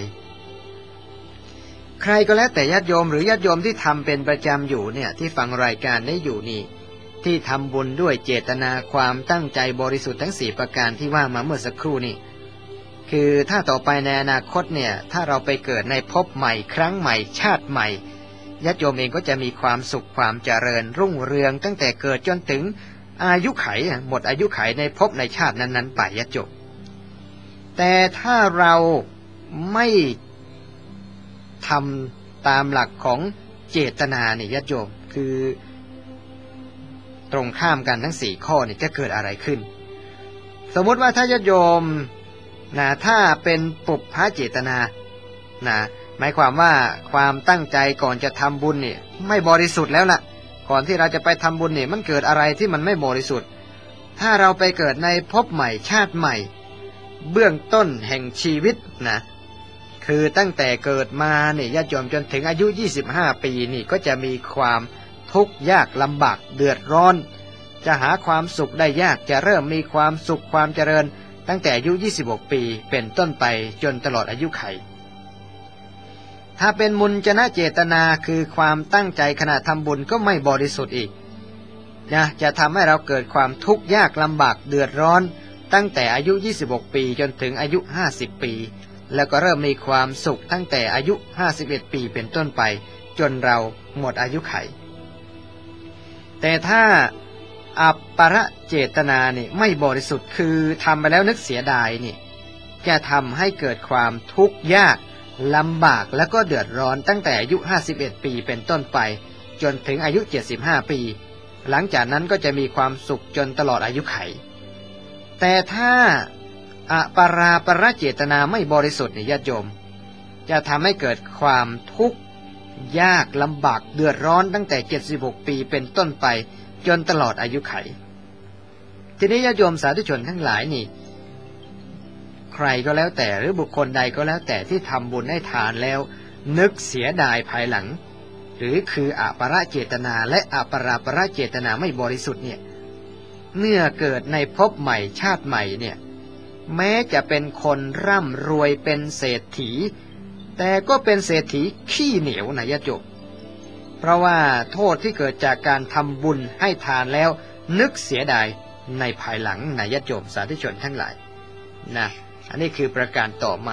ใครก็แล้วแต่ญาติโยมหรือญาติโยมที่ทำเป็นประจำอยู่เนี่ยที่ฟังรายการได้อยู่นี่ที่ทำบุญด้วยเจตนาความตั้งใจบริสุทธิ์ทั้งสี่ประการที่ว่ามาเมื่อสักครู่นี่คือถ้าต่อไปในอนาคตเนี่ยถ้าเราไปเกิดในภพใหม่ครั้งใหม่ชาติใหม่ญาติโยมเองก็จะมีความสุขความเจริญรุ่งเรืองตั้งแต่เกิดจนถึงอายุไขหมดอายุไขในภพในชาตินั้นๆไปญาติโยมแต่ถ้าเราไม่ทำตามหลักของเจตนาเนี่ยญาติโยมคือตรงข้ามกันทั้งสี่ข้อนี่จะเกิดอะไรขึ้นสมมติว่าถ้าญาติโยมนะถ้าเป็นปุพพะเจตนานะหมายความว่าความตั้งใจก่อนจะทำบุญเนี่ยไม่บริสุทธิ์แล้วล่ะก่อนที่เราจะไปทำบุญเนี่ยมันเกิดอะไรที่มันไม่บริสุทธิ์ถ้าเราไปเกิดในภพใหม่ชาติใหม่เบื้องต้นแห่งชีวิตนะคือตั้งแต่เกิดมาเนี่ยญาติโยมจนถึงอายุยี่สิบห้าปีนี่ก็จะมีความทุกข์ยากลำบากเดือดร้อนจะหาความสุขได้ยากจะเริ่มมีความสุขความเจริญตั้งแต่อายุยี่สิบหกปีเป็นต้นไปจนตลอดอายุไขถ้าเป็นมุญจนะเจตนาคือความตั้งใจขณะทำบุญก็ไม่บริสุทธิ์อีกนะจะทำให้เราเกิดความทุกข์ยากลำบากเดือดร้อนตั้งแต่อายุยี่สิบหกปีจนถึงอายุห้าสิบปีแล้วก็เริ่มมีความสุขตั้งแต่อายุห้าสิบเอ็ดปีเป็นต้นไปจนเราหมดอายุไขแต่ถ้าอัปปรเจตนานี่ไม่บริสุทธิ์คือทำไปแล้วนึกเสียดายนี่จะทำให้เกิดความทุกข์ยากลำบากแล้วก็เดือดร้อนตั้งแต่อายุห้าสิบเอ็ดปีเป็นต้นไปจนถึงอายุเจ็ดสิบห้าปีหลังจากนั้นก็จะมีความสุขจนตลอดอายุไขแต่ถ้าอปราปรเจตนาไม่บริสุทธิ์เนี่ยญาติโยมจะทำให้เกิดความทุกข์ยากลำบากเดือดร้อนตั้งแต่เจ็ดสิบหกปีเป็นต้นไปจนตลอดอายุไขทีนี้ญาติโยมสาธุชนทั้งหลายนี่ใครก็แล้วแต่หรือบุคคลใดก็แล้วแต่ที่ทำบุญให้ทานแล้วนึกเสียดายภายหลังหรือคืออปรเจตนาและอปราปรเจตนาไม่บริสุทธิ์เนี่ยเมื่อเกิดในภพใหม่ชาติใหม่เนี่ยแม้จะเป็นคนร่ำรวยเป็นเศรษฐีแต่ก็เป็นเศรษฐีขี้เหนียวนะญาติโยมเพราะว่าโทษที่เกิดจากการทำบุญให้ทานแล้วนึกเสียดายในภายหลังนะญาติโยมสาธุชนทั้งหลายนะอันนี้คือประการต่อมา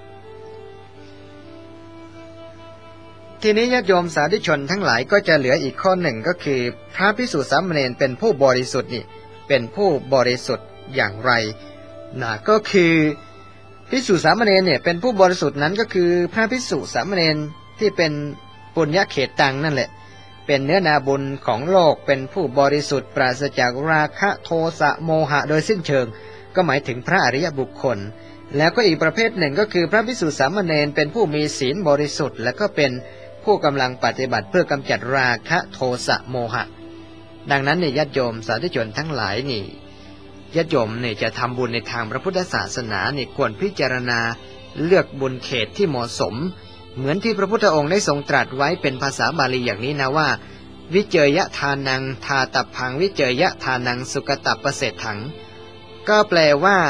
ทีนี้ญาติโยมสาธุชนทั้งหลายก็จะเหลืออีกข้อหนึ่งก็คือพระภิกษุสามเณรเป็นผู้บริสุทธิ์นี่เป็นผู้บริสุทธิ์อย่างไรนะก็คือภิกษุสามเณรเนี่ยเป็นผู้บริสุทธิ์นั้นก็คือพระภิกษุสามเณรที่เป็นปุญญเขตตังนั่นแหละเป็นเนื้อนาบุญของโลกเป็นผู้บริสุทธิ์ปราศจากราคะโทสะโมหะโดยสิ้นเชิงก็หมายถึงพระอริยบุคคลแล้วก็อีกประเภทหนึ่งก็คือพระภิกษุสามเณรเป็นผู้มีศีลบริสุทธิ์และก็เป็นผู้กำลังปฏิบัติเพื่อกำจัดราคะโทสะโมหะดังนั้นเนี่ยญาติโยมสาธุชนทั้งหลายนี่ญาติโยมเนี่ยจะทำบุญในทางพระพุทธศาสนาเนี่ยควรพิจารณาเลือกบุญเขตที่เหมาะสมเหมือนที่พระพุทธองค์ได้ทรงตรัสไว้เป็นภาษาบาลีอย่างนี้นะว่าวิเจยทานังทาตัพพังวิเจยทานังสุกตัปปเสถังก็แปลว่าพ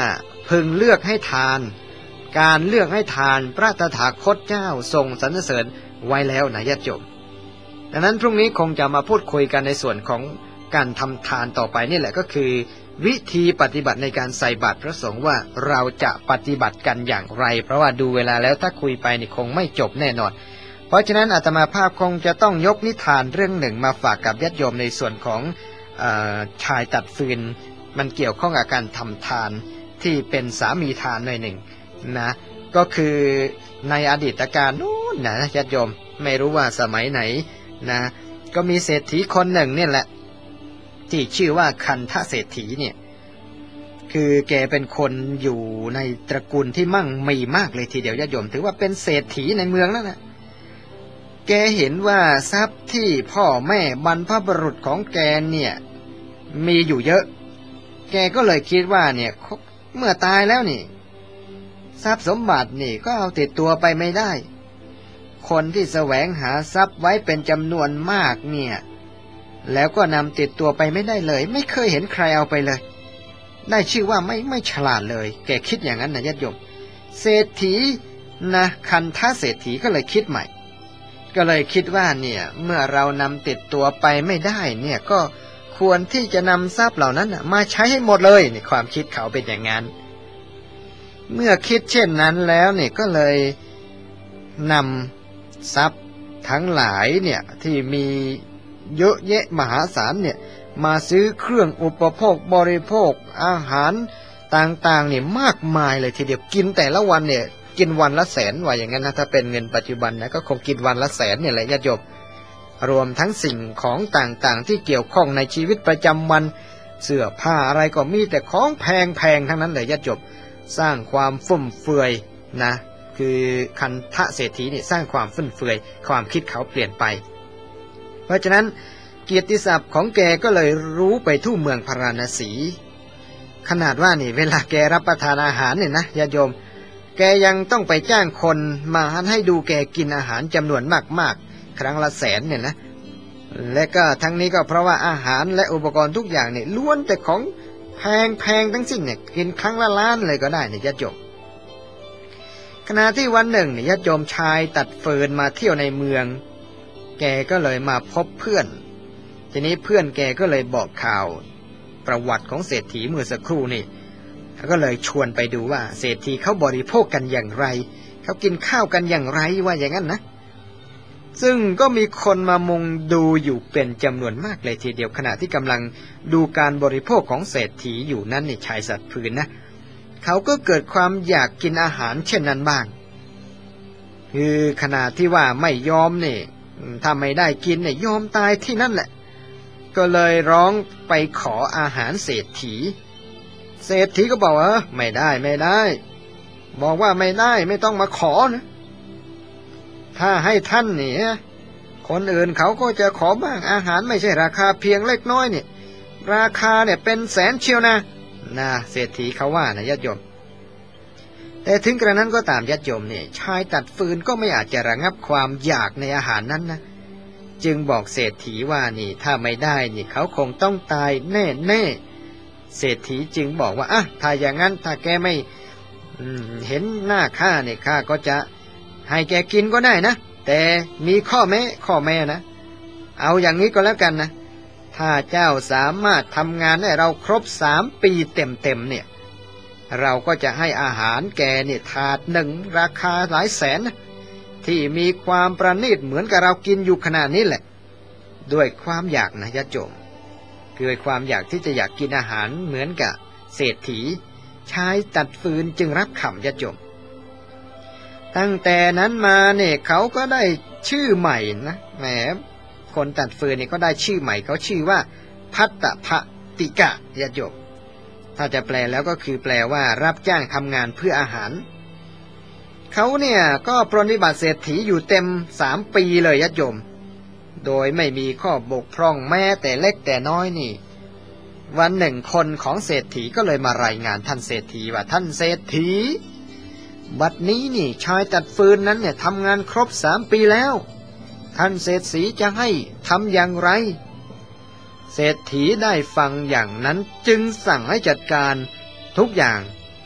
พึงเลือกให้ทานการเลือกให้ทานพระตถาคตเจ้าทรงสรรเสริญไว้แล้วนะญาติโยมดังนั้นพรุ่งนี้คงจะมาพูดคุยกันในส่วนของการทำทานต่อไปนี่แหละก็คือวิธีปฏิบัติในการใส่บาตรพระสงฆ์ว่าเราจะปฏิบัติกันอย่างไรเพราะว่าดูเวลาแล้วถ้าคุยไปนี่คงไม่จบแน่นอนเพราะฉะนั้นอาตมาภาพคงจะต้องยกนิทานเรื่องหนึ่งมาฝากกับญาติโยมในส่วนของเอ่อชายตัดฟืนมันเกี่ยวข้องกับการทำทานที่เป็นสามีทานหน่อยหนึ่งนะก็คือในอดีตการนู้นนะญาติโยมไม่รู้ว่าสมัยไหนนะก็มีเศรษฐีคนหนึ่งเนี่ยแหละที่ชื่อว่าคันธเศรษฐีเนี่ยคือแกเป็นคนอยู่ในตระกูลที่มั่งมีมากเลยทีเดียวญาติโยมถือว่าเป็นเศรษฐีในเมืองนั่นแหละแกเห็นว่าทรัพย์ที่พ่อแม่บรรพบุรุษของแกเนี่ยมีอยู่เยอะแกก็เลยคิดว่าเนี่ยเมื่อตายแล้วนี่ทรัพย์สมบัตินี่ก็เอาติดตัวไปไม่ได้คนที่แสวงหาทรัพย์ไว้เป็นจำนวนมากเนี่ยแล้วก็นำติดตัวไปไม่ได้เลยไม่เคยเห็นใครเอาไปเลยได้ชื่อว่าไม่ไม่ฉลาดเลยแกคิดอย่างนั้นนะญาติโยมเศรษฐีนะคันธเศรษฐีก็เลยคิดใหม่ก็เลยคิดว่าเนี่ยเมื่อเรานำติดตัวไปไม่ได้เนี่ยก็ควรที่จะนำทรัพย์เหล่านั้นมาใช้ให้หมดเลยนี่ความคิดเขาเป็นอย่างนั้นเมื่อคิดเช่นนั้นแล้วเนี่ยก็เลยนำทรัพย์ทั้งหลายเนี่ยที่มีเยอะแยะมหาศาลเนี่ยมาซื้อเครื่องอุปโภคบริโภคอาหารต่างๆเนี่ยมากมายเลยทีเดียวกินแต่ละวันเนี่ยกินวันละแสนว่าอย่างนั้นนะถ้าเป็นเงินปัจจุบันนะก็คงกินวันละแสนเนี่ยแหละญาติโยมรวมทั้งสิ่งของต่างๆที่เกี่ยวข้องในชีวิตประจำวันเสื้อผ้าอะไรก็มีแต่ของแพงๆทั้งนั้นเลยญาติโยมสร้างความฟุ่มเฟือยนะคือคันธเศรษฐีนี่สร้างความฟุ่มเฟือยความคิดเขาเปลี่ยนไปเพราะฉะนั้นเกียรติศัพท์ของแกก็เลยรู้ไปทั่วเมืองพาราณสีขนาดว่านี่เวลาแกรับประทานอาหารเนี่ยนะญาติโยมแกยังต้องไปจ้างคนมาให้ดูแกกินอาหารจำนวนมากๆครั้งละแสนเนี่ยนะและก็ทั้งนี้ก็เพราะว่าอาหารและอุปกรณ์ทุกอย่างเนี่ยล้วนแต่ของแพงๆทั้งสิ้นเนี่ยกินครั้งละล้านเลยก็ได้เนี่ยญาติโยมขณะที่วันหนึ่งเนี่ยญาติโยมชายตัดฟืนมาเที่ยวในเมืองแกก็เลยมาพบเพื่อนทีนี้เพื่อนแกก็เลยบอกข่าวประวัติของเศรษฐีเมื่อสักครู่นี่ก็เลยชวนไปดูว่าเศรษฐีเขาบริโภคกันอย่างไรเขากินข้าวกันอย่างไรว่าอย่างนั้นนะซึ่งก็มีคนมามุงดูอยู่เป็นจำนวนมากเลยทีเดียวขณะที่กำลังดูการบริโภคของเศรษฐีอยู่นั้นนี่ชายสัตว์ผืนนะเขาก็เกิดความอยากกินอาหารเช่นนั้นบ้างคือขณะที่ว่าไม่ยอมนี่ถ้าไม่ได้กินเนี่ยยอมตายที่นั่นแหละก็เลยร้องไปขออาหารเศรษฐีเศรษฐีก็บอกว่าไม่ได้ไม่ได้บอกว่าไม่ได้ไม่ต้องมาขอนะถ้าให้ท่านเนี่ยคนอื่นเขาก็จะขอบ้างอาหารไม่ใช่ราคาเพียงเล็กน้อยเนี่ยราคาเนี่ยเป็นแสนเชียวนะนะเศรษฐีเขาว่านะญาติโยมแต่ถึงกระนั้นก็ตามญาติโยมเนี่ยชายตัดฟืนก็ไม่อาจจะระงับความอยากในอาหารนั้นนะจึงบอกเศรษฐีว่านี่ถ้าไม่ได้นี่เขาคงต้องตายแน่แน่เศรษฐีจึงบอกว่าอ่ะถ้าอย่างนั้นถ้าแกไม่เห็นหน้าข้าเนี่ยข้าก็จะให้แกกินก็ได้นะแต่มีข้อแม้ข้อแม้นะเอาอย่างนี้ก็แล้วกันนะถ้าเจ้าสามารถทำงานให้เราครบสามปีเต็มๆเนี่ยเราก็จะให้อาหารแกเนี่ยถาดหนึ่งราคาหลายแสนนะที่มีความประณีตเหมือนกับเรากินอยู่ขนาดนี้แหละด้วยความอยากนะญาติโยมเกิดความอยากที่จะอยากกินอาหารเหมือนกับเศรษฐีชายตัดฟืนจึงรับคำญาติโยมตั้งแต่นั้นมาเนี่ยเขาก็ได้ชื่อใหม่นะแหมคนตัดฟืนนี่ก็ได้ชื่อใหม่เขาชื่อว่าภัตตภติกะญาติโยมถ้าจะแปลแล้วก็คือแปลว่ารับจ้างทำงานเพื่ออาหารเขาเนี่ยก็ปรนนิบัติเศรษฐีอยู่เต็มสามปีเลยญาติโยมโดยไม่มีข้อบกพร่องแม้แต่เล็กแต่น้อยนี่วันหนึ่งคนของเศรษฐีก็เลยมารายงานท่านเศรษฐีว่าท่านเศรษฐีบัดนี้นี่ชายตัดฟืนนั้นเนี่ยทำงานครบสามปีแล้วท่านเศรษฐีจะให้ทำอย่างไรเศรษฐีได้ฟังอย่างนั้นจึงสั่งให้จัดการทุกอย่าง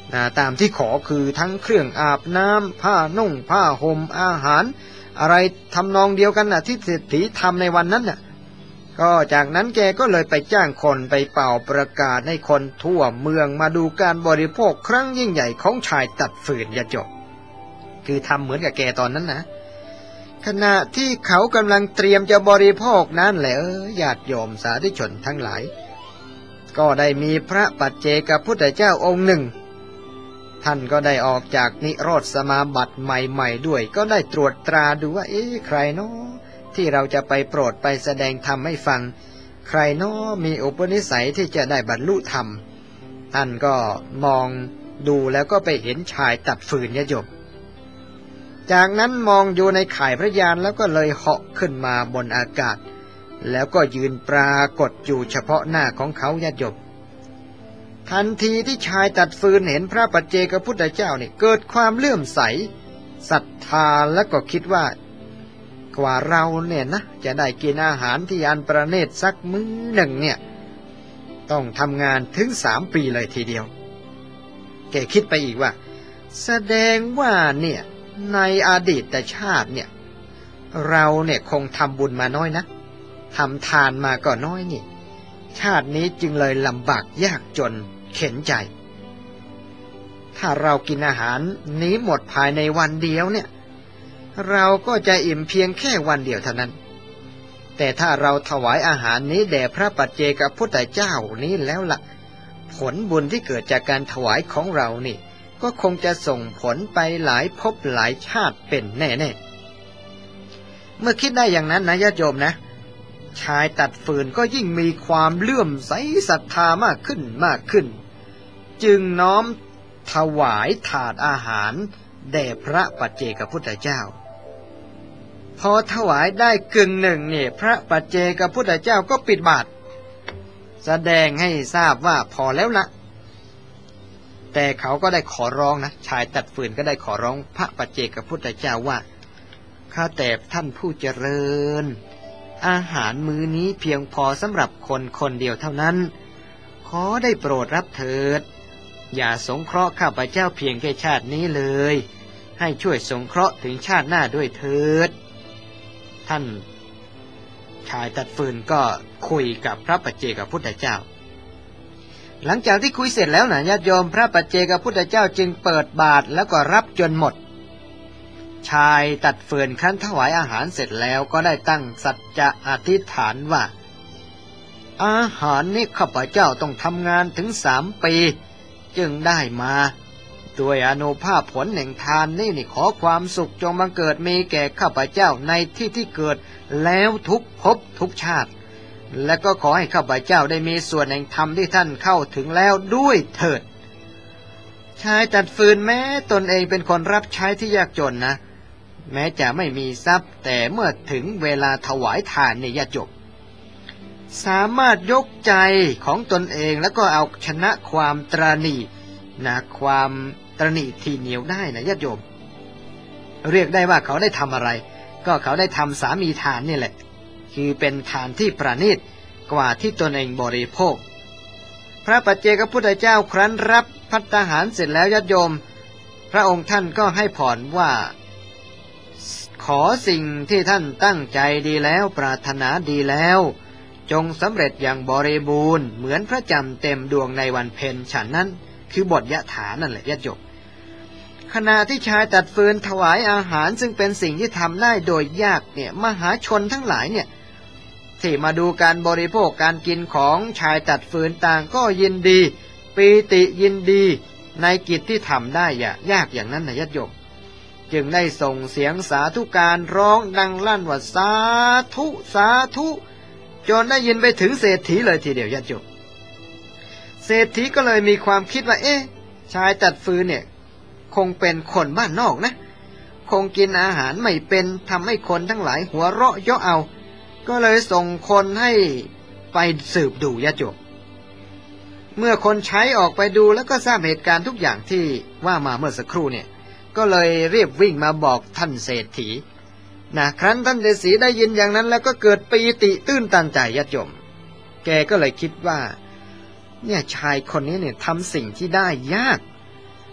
นะตามที่ขอคือทั้งเครื่องอาบน้ำผ้านุ่งผ้าห่มอาหารอะไรทำนองเดียวกันนะที่เศรษฐีทำในวันนั้นน่ะก็จากนั้นแกก็เลยไปจ้างคนไปเป่าประกาศให้คนทั่วเมืองมาดูการบริโภคครั้งยิ่งใหญ่ของชายตัดฟืนยาจบคือทำเหมือนกับแกตอนนั้นนะขณะที่เขากำลังเตรียมจะบริโภคนั้นแหละเออญาติโยมสาธุชนทั้งหลายก็ได้มีพระปัจเจกพุทธเจ้าองค์หนึ่งท่านก็ได้ออกจากนิโรธสมาบัติใหม่ๆด้วยก็ได้ตรวจตราดูว่าเอ๊ะใครเนาะที่เราจะไปโปรดไปแสดงธรรมให้ฟังใครเนาะมีอุปนิสัยที่จะได้บรรลุธรรมท่านก็มองดูแล้วก็ไปเห็นชายตัดฟืนยโยมจากนั้นมองอยู่ในข่ายพระยานแล้วก็เลยเหาะขึ้นมาบนอากาศแล้วก็ยืนปรากฏอยู่เฉพาะหน้าของเขาญาติโยมทันทีที่ชายตัดฟืนเห็นพระปัจเจกพุทธเจ้าเนี่ยเกิดความเลื่อมใสศรัทธาแล้วก็คิดว่ากว่าเราเนี่ยนะจะได้กินอาหารที่อันประณีตสักมื้อหนึ่งเนี่ยต้องทำงานถึงสามปีเลยทีเดียวแกคิดไปอีกว่าแสดงว่าเนี่ยในอดีตชาติเนี่ยเราเนี่ยคงทำบุญมาน้อยนะทำทานมาก็น้อยนี่ชาตินี้จึงเลยลำบากยากจนเข็ญใจถ้าเรากินอาหารนี้หมดภายในวันเดียวเนี่ยเราก็จะอิ่มเพียงแค่วันเดียวเท่านั้นแต่ถ้าเราถวายอาหารนี้แด่พระปัจเจกพุทธเจ้านี้แล้วล่ะผลบุญที่เกิดจากการถวายของเรานี่ก็คงจะส่งผลไปหลายภพหลายชาติเป็นแน่ๆเมื่อคิดได้อย่างนั้นนะญาติโยมนะชายตัดฟืนก็ยิ่งมีความเลื่อมใสศรัทธามากขึ้นมากขึ้นจึงน้อมถวายถาดอาหารแด่พระปัจเจกพุทธเจ้าพอถวายได้กึ่งหนึ่งเนี่ยพระปัจเจกพุทธเจ้าก็ปิดบาตรแสดงให้ทราบว่าพอแล้วละแต่เขาก็ได้ขอร้องนะชายตัดฟืนก็ได้ขอร้องพระปัจเจกพุทธเจ้าว่าข้าแต่ท่านผู้เจริญอาหารมื้อนี้เพียงพอสำหรับคนคนเดียวเท่านั้นขอได้โปรดรับเถิดอย่าสงเคราะห์ข้าพเจ้าเพียงแค่ชาตินี้เลยให้ช่วยสงเคราะห์ถึงชาติหน้าด้วยเถิดท่านชายตัดฟืนก็คุยกับพระปัจเจกพุทธเจ้าหลังจากที่คุยเสร็จแล้วนะญาติโยมพระปัจเจกพุทธเจ้าจึงเปิดบาตรแล้วก็รับจนหมดชายตัดฟืนครั้นถวายอาหารเสร็จแล้วก็ได้ตั้งสัจจะอธิษฐานว่าอาหารนี้ข้าพเจ้าต้องทำงานถึงสามปีจึงได้มาด้วยอานุภาพผลแห่งทานนี่นี่ขอความสุขจงบังเกิดมีแก่ข้าพเจ้าในที่ที่เกิดแล้วทุกภพทุกชาติและก็ขอให้ข้าพเจ้าได้มีส่วนแห่งธรรมที่ท่านเข้าถึงแล้วด้วยเถิดชายตัดฟืนแม้ตนเองเป็นคนรับใช้ที่ยากจนนะแม้จะไม่มีทรัพย์แต่เมื่อถึงเวลาถวายทานในญาติโยมสามารถยกใจของตนเองแล้วก็เอาชนะความตระหนี่นะความตระหนี่ที่เหนียวได้นะญาติโยมเรียกได้ว่าเขาได้ทำอะไรก็เขาได้ทำสามีทานนี่แหละคือเป็นทานที่ประณีตกว่าที่ตนเองบริโภคพระปัจเจกพุทธเจ้าครั้นรับภัตตาหารเสร็จแล้วญาติโยมพระองค์ท่านก็ให้พรว่าขอสิ่งที่ท่านตั้งใจดีแล้วปรารถนาดีแล้วจงสำเร็จอย่างบริบูรณ์เหมือนพระจันทร์เต็มดวงในวันเพ็ญฉันนั้นคือบทยะถานั่นแหละญาติโยมขณะที่ชายตัดฟืนถวายอาหารซึ่งเป็นสิ่งที่ทำได้โดยยากเนี่ยมหาชนทั้งหลายเนี่ยที่มาดูการบริโภคการกินของชายตัดฟืนต่างก็ยินดีปีติยินดีในกิจที่ทำได้อย่ายากอย่างนั้นนะญาติโยมจึงได้ส่งเสียงสาธุการร้องดังลั่นว่าสาธุสาธุจนได้ยินไปถึงเศรษฐีเลยทีเดียวญาติโยมเศรษฐีก็เลยมีความคิดว่าเอ๊ะชายตัดฟืนเนี่ยคงเป็นคนบ้านนอกนะคงกินอาหารไม่เป็นทำให้คนทั้งหลายหัวเราะเยาะเอาก็เลยส่งคนให้ไปสืบดูญาติโยมเมื่อคนใช้ออกไปดูแล้วก็ทราบเหตุการณ์ทุกอย่างที่ว่ามาเมื่อสักครู่เนี่ยก็เลยรีบวิ่งมาบอกท่านเศรษฐีนะครั้นท่านเศรษฐีได้ยินอย่างนั้นแล้วก็เกิดปีติตื้นตันใจญาติโยมแกก็เลยคิดว่าเนี่ยชายคนนี้เนี่ยทำสิ่งที่ได้ยาก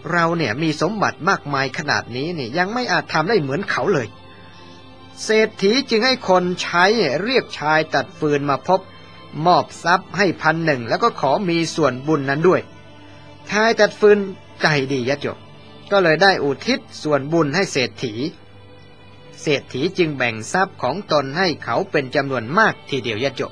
เราเนี่ยมีสมบัติมากมายขนาดนี้นี่ยังไม่อาจทำได้เหมือนเขาเลยเศรษฐีจึงให้คนใช้เรียกชายตัดฟืนมาพบมอบทรัพย์ให้พันหนึ่งแล้วก็ขอมีส่วนบุญนั้นด้วยชายตัดฟืนใจดีญาติโยมก็เลยได้อุทิศส่วนบุญให้เศรษฐีเศรษฐีจึงแบ่งทรัพย์ของตนให้เขาเป็นจำนวนมากทีเดียวญาติโยม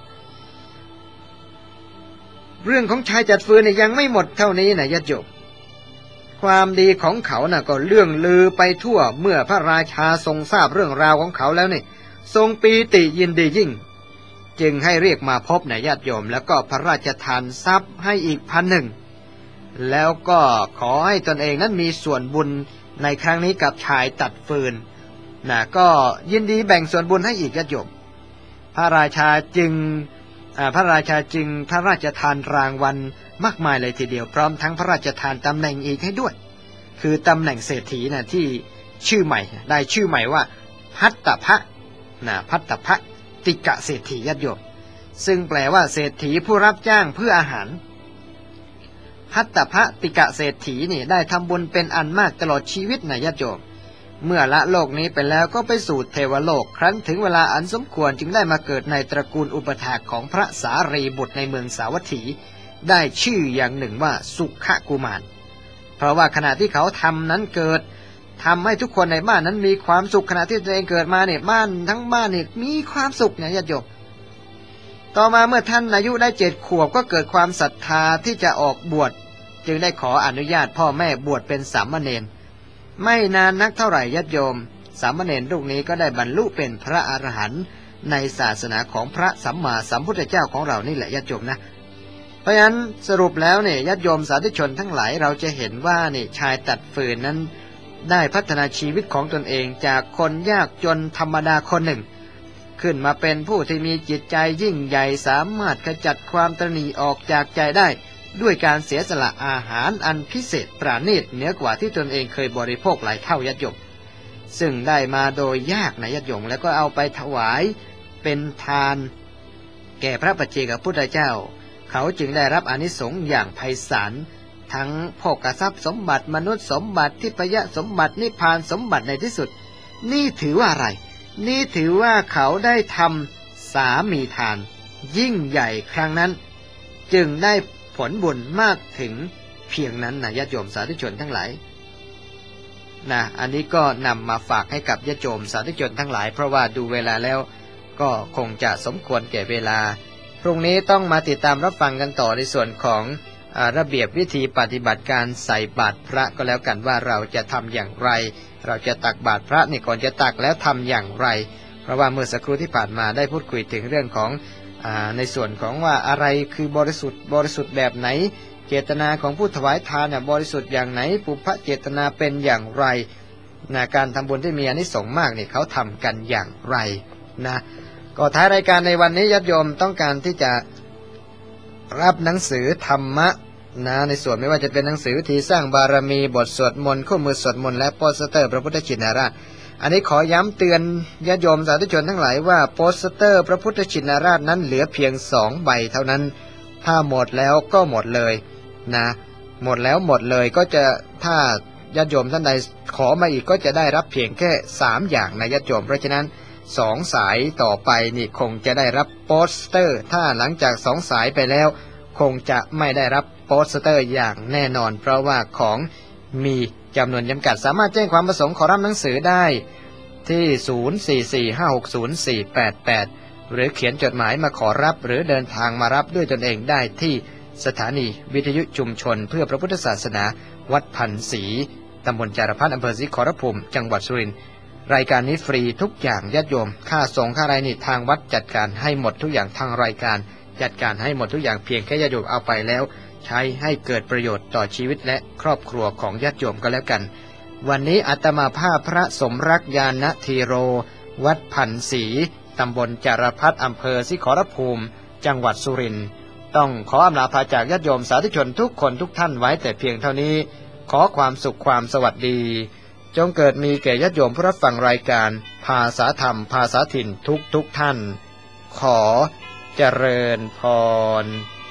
เรื่องของชายจัดฟืนเนี่ยยังไม่หมดเท่านี้นะญาติโยมความดีของเขาน่ะก็เลื่องลือไปทั่วเมื่อพระราชาทรงทราบเรื่องราวของเขาแล้วนี่ทรงปีติยินดียิ่งจึงให้เรียกมาพบนะญาติโยมแล้วก็พระราชทานทรัพย์ให้อีกพันหนึ่งแล้วก็ขอให้ตนเองนั้นมีส่วนบุญในครั้งนี้กับชายตัดฟืนนะก็ยินดีแบ่งส่วนบุญให้อีกญาติโยมพระราชาจึงพระราชาจึงพระราชทานรางวัลมากมายเลยทีเดียวพร้อมทั้งพระราชทานตำแหน่งอีกให้ด้วยคือตำแหน่งเศรษฐีนะที่ชื่อใหม่ได้ชื่อใหม่ว่าภัตตภะนะภัตตภะติกะเศรษฐีญาติโยมซึ่งแปลว่าเศรษฐีผู้รับจ้างเพื่ออาหารภัตตภะติกะเศรษฐีนี่ได้ทำบุญเป็นอันมากตลอดชีวิตนะญาติโยมเมื่อละโลกนี้ไปแล้วก็ไปสู่เทวโลกครั้นถึงเวลาอันสมควรจึงได้มาเกิดในตระกูลอุปถากของพระสารีบุตรในเมืองสาวัตถีได้ชื่ออย่างหนึ่งว่าสุขกุมารเพราะว่าขณะที่เขาทำนั้นเกิดทำให้ทุกคนในบ้านนั้นมีความสุขขณะที่ตัวเองเกิดมาเนี่ยบ้านทั้งบ้านเนี่ยมีความสุขเนี่ยญาติโยมต่อมาเมื่อท่านอายุได้เจ็ดขวบก็เกิดความศรัทธาที่จะออกบวชจึงได้ขออนุญาตพ่อแม่บวชเป็นสามเณรไม่นานนักเท่าไหร่ญาติโยมสามเณรรูปนี้ก็ได้บรรลุเป็นพระอรหันต์ในศาสนาของพระสัมมาสัมพุทธเจ้าของเรานี่แหละญาติโยมนะเพราะฉะนั้นสรุปแล้วเนี่ยญาติโยมสาธุชนทั้งหลายเราจะเห็นว่านี่ชายตัดฟืนนั้นได้พัฒนาชีวิตของตนเองจากคนยากจนธรรมดาคนหนึ่งขึ้นมาเป็นผู้ที่มีจิตใจยิ่งใหญ่สามารถขจัดความตระหนี่ออกจากใจได้ด้วยการเสียสละอาหารอันพิเศษปราณีตเหนือกว่าที่ตนเองเคยบริโภคหลายเท่าญาติโยมซึ่งได้มาโดยยากนะญาติโยมแล้วก็เอาไปถวายเป็นทานแก่พระปัจเจกพุทธเจ้าเขาจึงได้รับอานิสงส์อย่างไพศาลทั้งโภคทรัพย์สมบัติมนุษย์สมบัติทิพยสมบัตินิพพานสมบัติในที่สุดนี่ถือว่าอะไรนี่ถือว่าเขาได้ทำสามีทานยิ่งใหญ่ครั้งนั้นจึงได้ผลบุญมากถึงเพียงนั้นนะญาติโยมสาธุชนทั้งหลายนะอันนี้ก็นำมาฝากให้กับญาติโยมสาธุชนทั้งหลายเพราะว่าดูเวลาแล้วก็คงจะสมควรแก่เวลาพรุ่งนี้ต้องมาติดตามรับฟังกันต่อในส่วนของอ่าระเบียบวิธีปฏิบัติการใส่บาตรพระก็แล้วกันว่าเราจะทำอย่างไรเราจะตักบาตรพระนี่ก่อนจะตักแล้วทำอย่างไรเพราะว่าเมื่อสักครู่ที่ผ่านมาได้พูดคุยถึงเรื่องของในส่วนของว่าอะไรคือบริสุทธิ์บริสุทธิ์แบบไหนเจตนาของผู้ถวายทานเนี่ยบริสุทธิ์อย่างไหนปุพพเจตนาเป็นอย่างไรนะการทำบุญที่มีอานิสงส์มากนี่เขาทำกันอย่างไรนะก็ท้ายรายการในวันนี้ญาติโยมต้องการที่จะรับหนังสือธรรมะนะในส่วนไม่ว่าจะเป็นหนังสือวิธีสร้างบารมีบทสวดมนต์คู่มือสวดมนต์และโปสเตอร์พระพุทธชินราชอันนี้ขอย้ำเตือนญาติโยมสาธุชนทั้งหลายว่าโปสเตอร์พระพุทธชินราชนั้นเหลือเพียงสองใบเท่านั้นถ้าหมดแล้วก็หมดเลยนะหมดแล้วหมดเลยก็จะถ้าญาติโยมท่านใดขอมาอีกก็จะได้รับเพียงแค่สามอย่างนะญาติโยมเพราะฉะนั้นสองสายต่อไปนี่คงจะได้รับโปสเตอร์ถ้าหลังจากสองสายไปแล้วคงจะไม่ได้รับโปสเตอร์อย่างแน่นอนเพราะว่าของมีจำนวนจำกัดสามารถแจ้งความประสงค์ขอรับหนังสือได้ที่ ศูนย์ สี่ สี่ ห้า หก ศูนย์ สี่ แปด แปด หรือเขียนจดหมายมาขอรับหรือเดินทางมารับด้วยตนเองได้ที่สถานีวิทยุชุมชนเพื่อพระพุทธศาสนาวัดพันศรีตำบลจารพัฒน์อำเภอศรีขอรภูมิจังหวัดสุรินทร์รายการนี้ฟรีทุกอย่างญาติโยมค่าส่งค่าอะไรนี่ทางวัดจัดการให้หมดทุกอย่างทางรายการจัดการให้หมดทุกอย่างเพียงแค่ญาติโยมเอาไปแล้วใช้ให้เกิดประโยชน์ต่อชีวิตและครอบครัวของญาติโยมก็แล้วกันวันนี้อาตมาภาพพระสมรักญาณธีโรวัดพันศรีตำบลจารพัฒน์อำเภอศรีขอรภูมิจังหวัดสุรินทร์ต้องขออำลาพาจากญาติโยมสาธุชนทุกคนทุกท่านไว้แต่เพียงเท่านี้ขอความสุขความสวัสดีจงเกิดมีแก่ญาติโยมผู้รับฟังรายการภาษาธรรมภาษาถิ่นทุกทุกท่านขอเจริญพร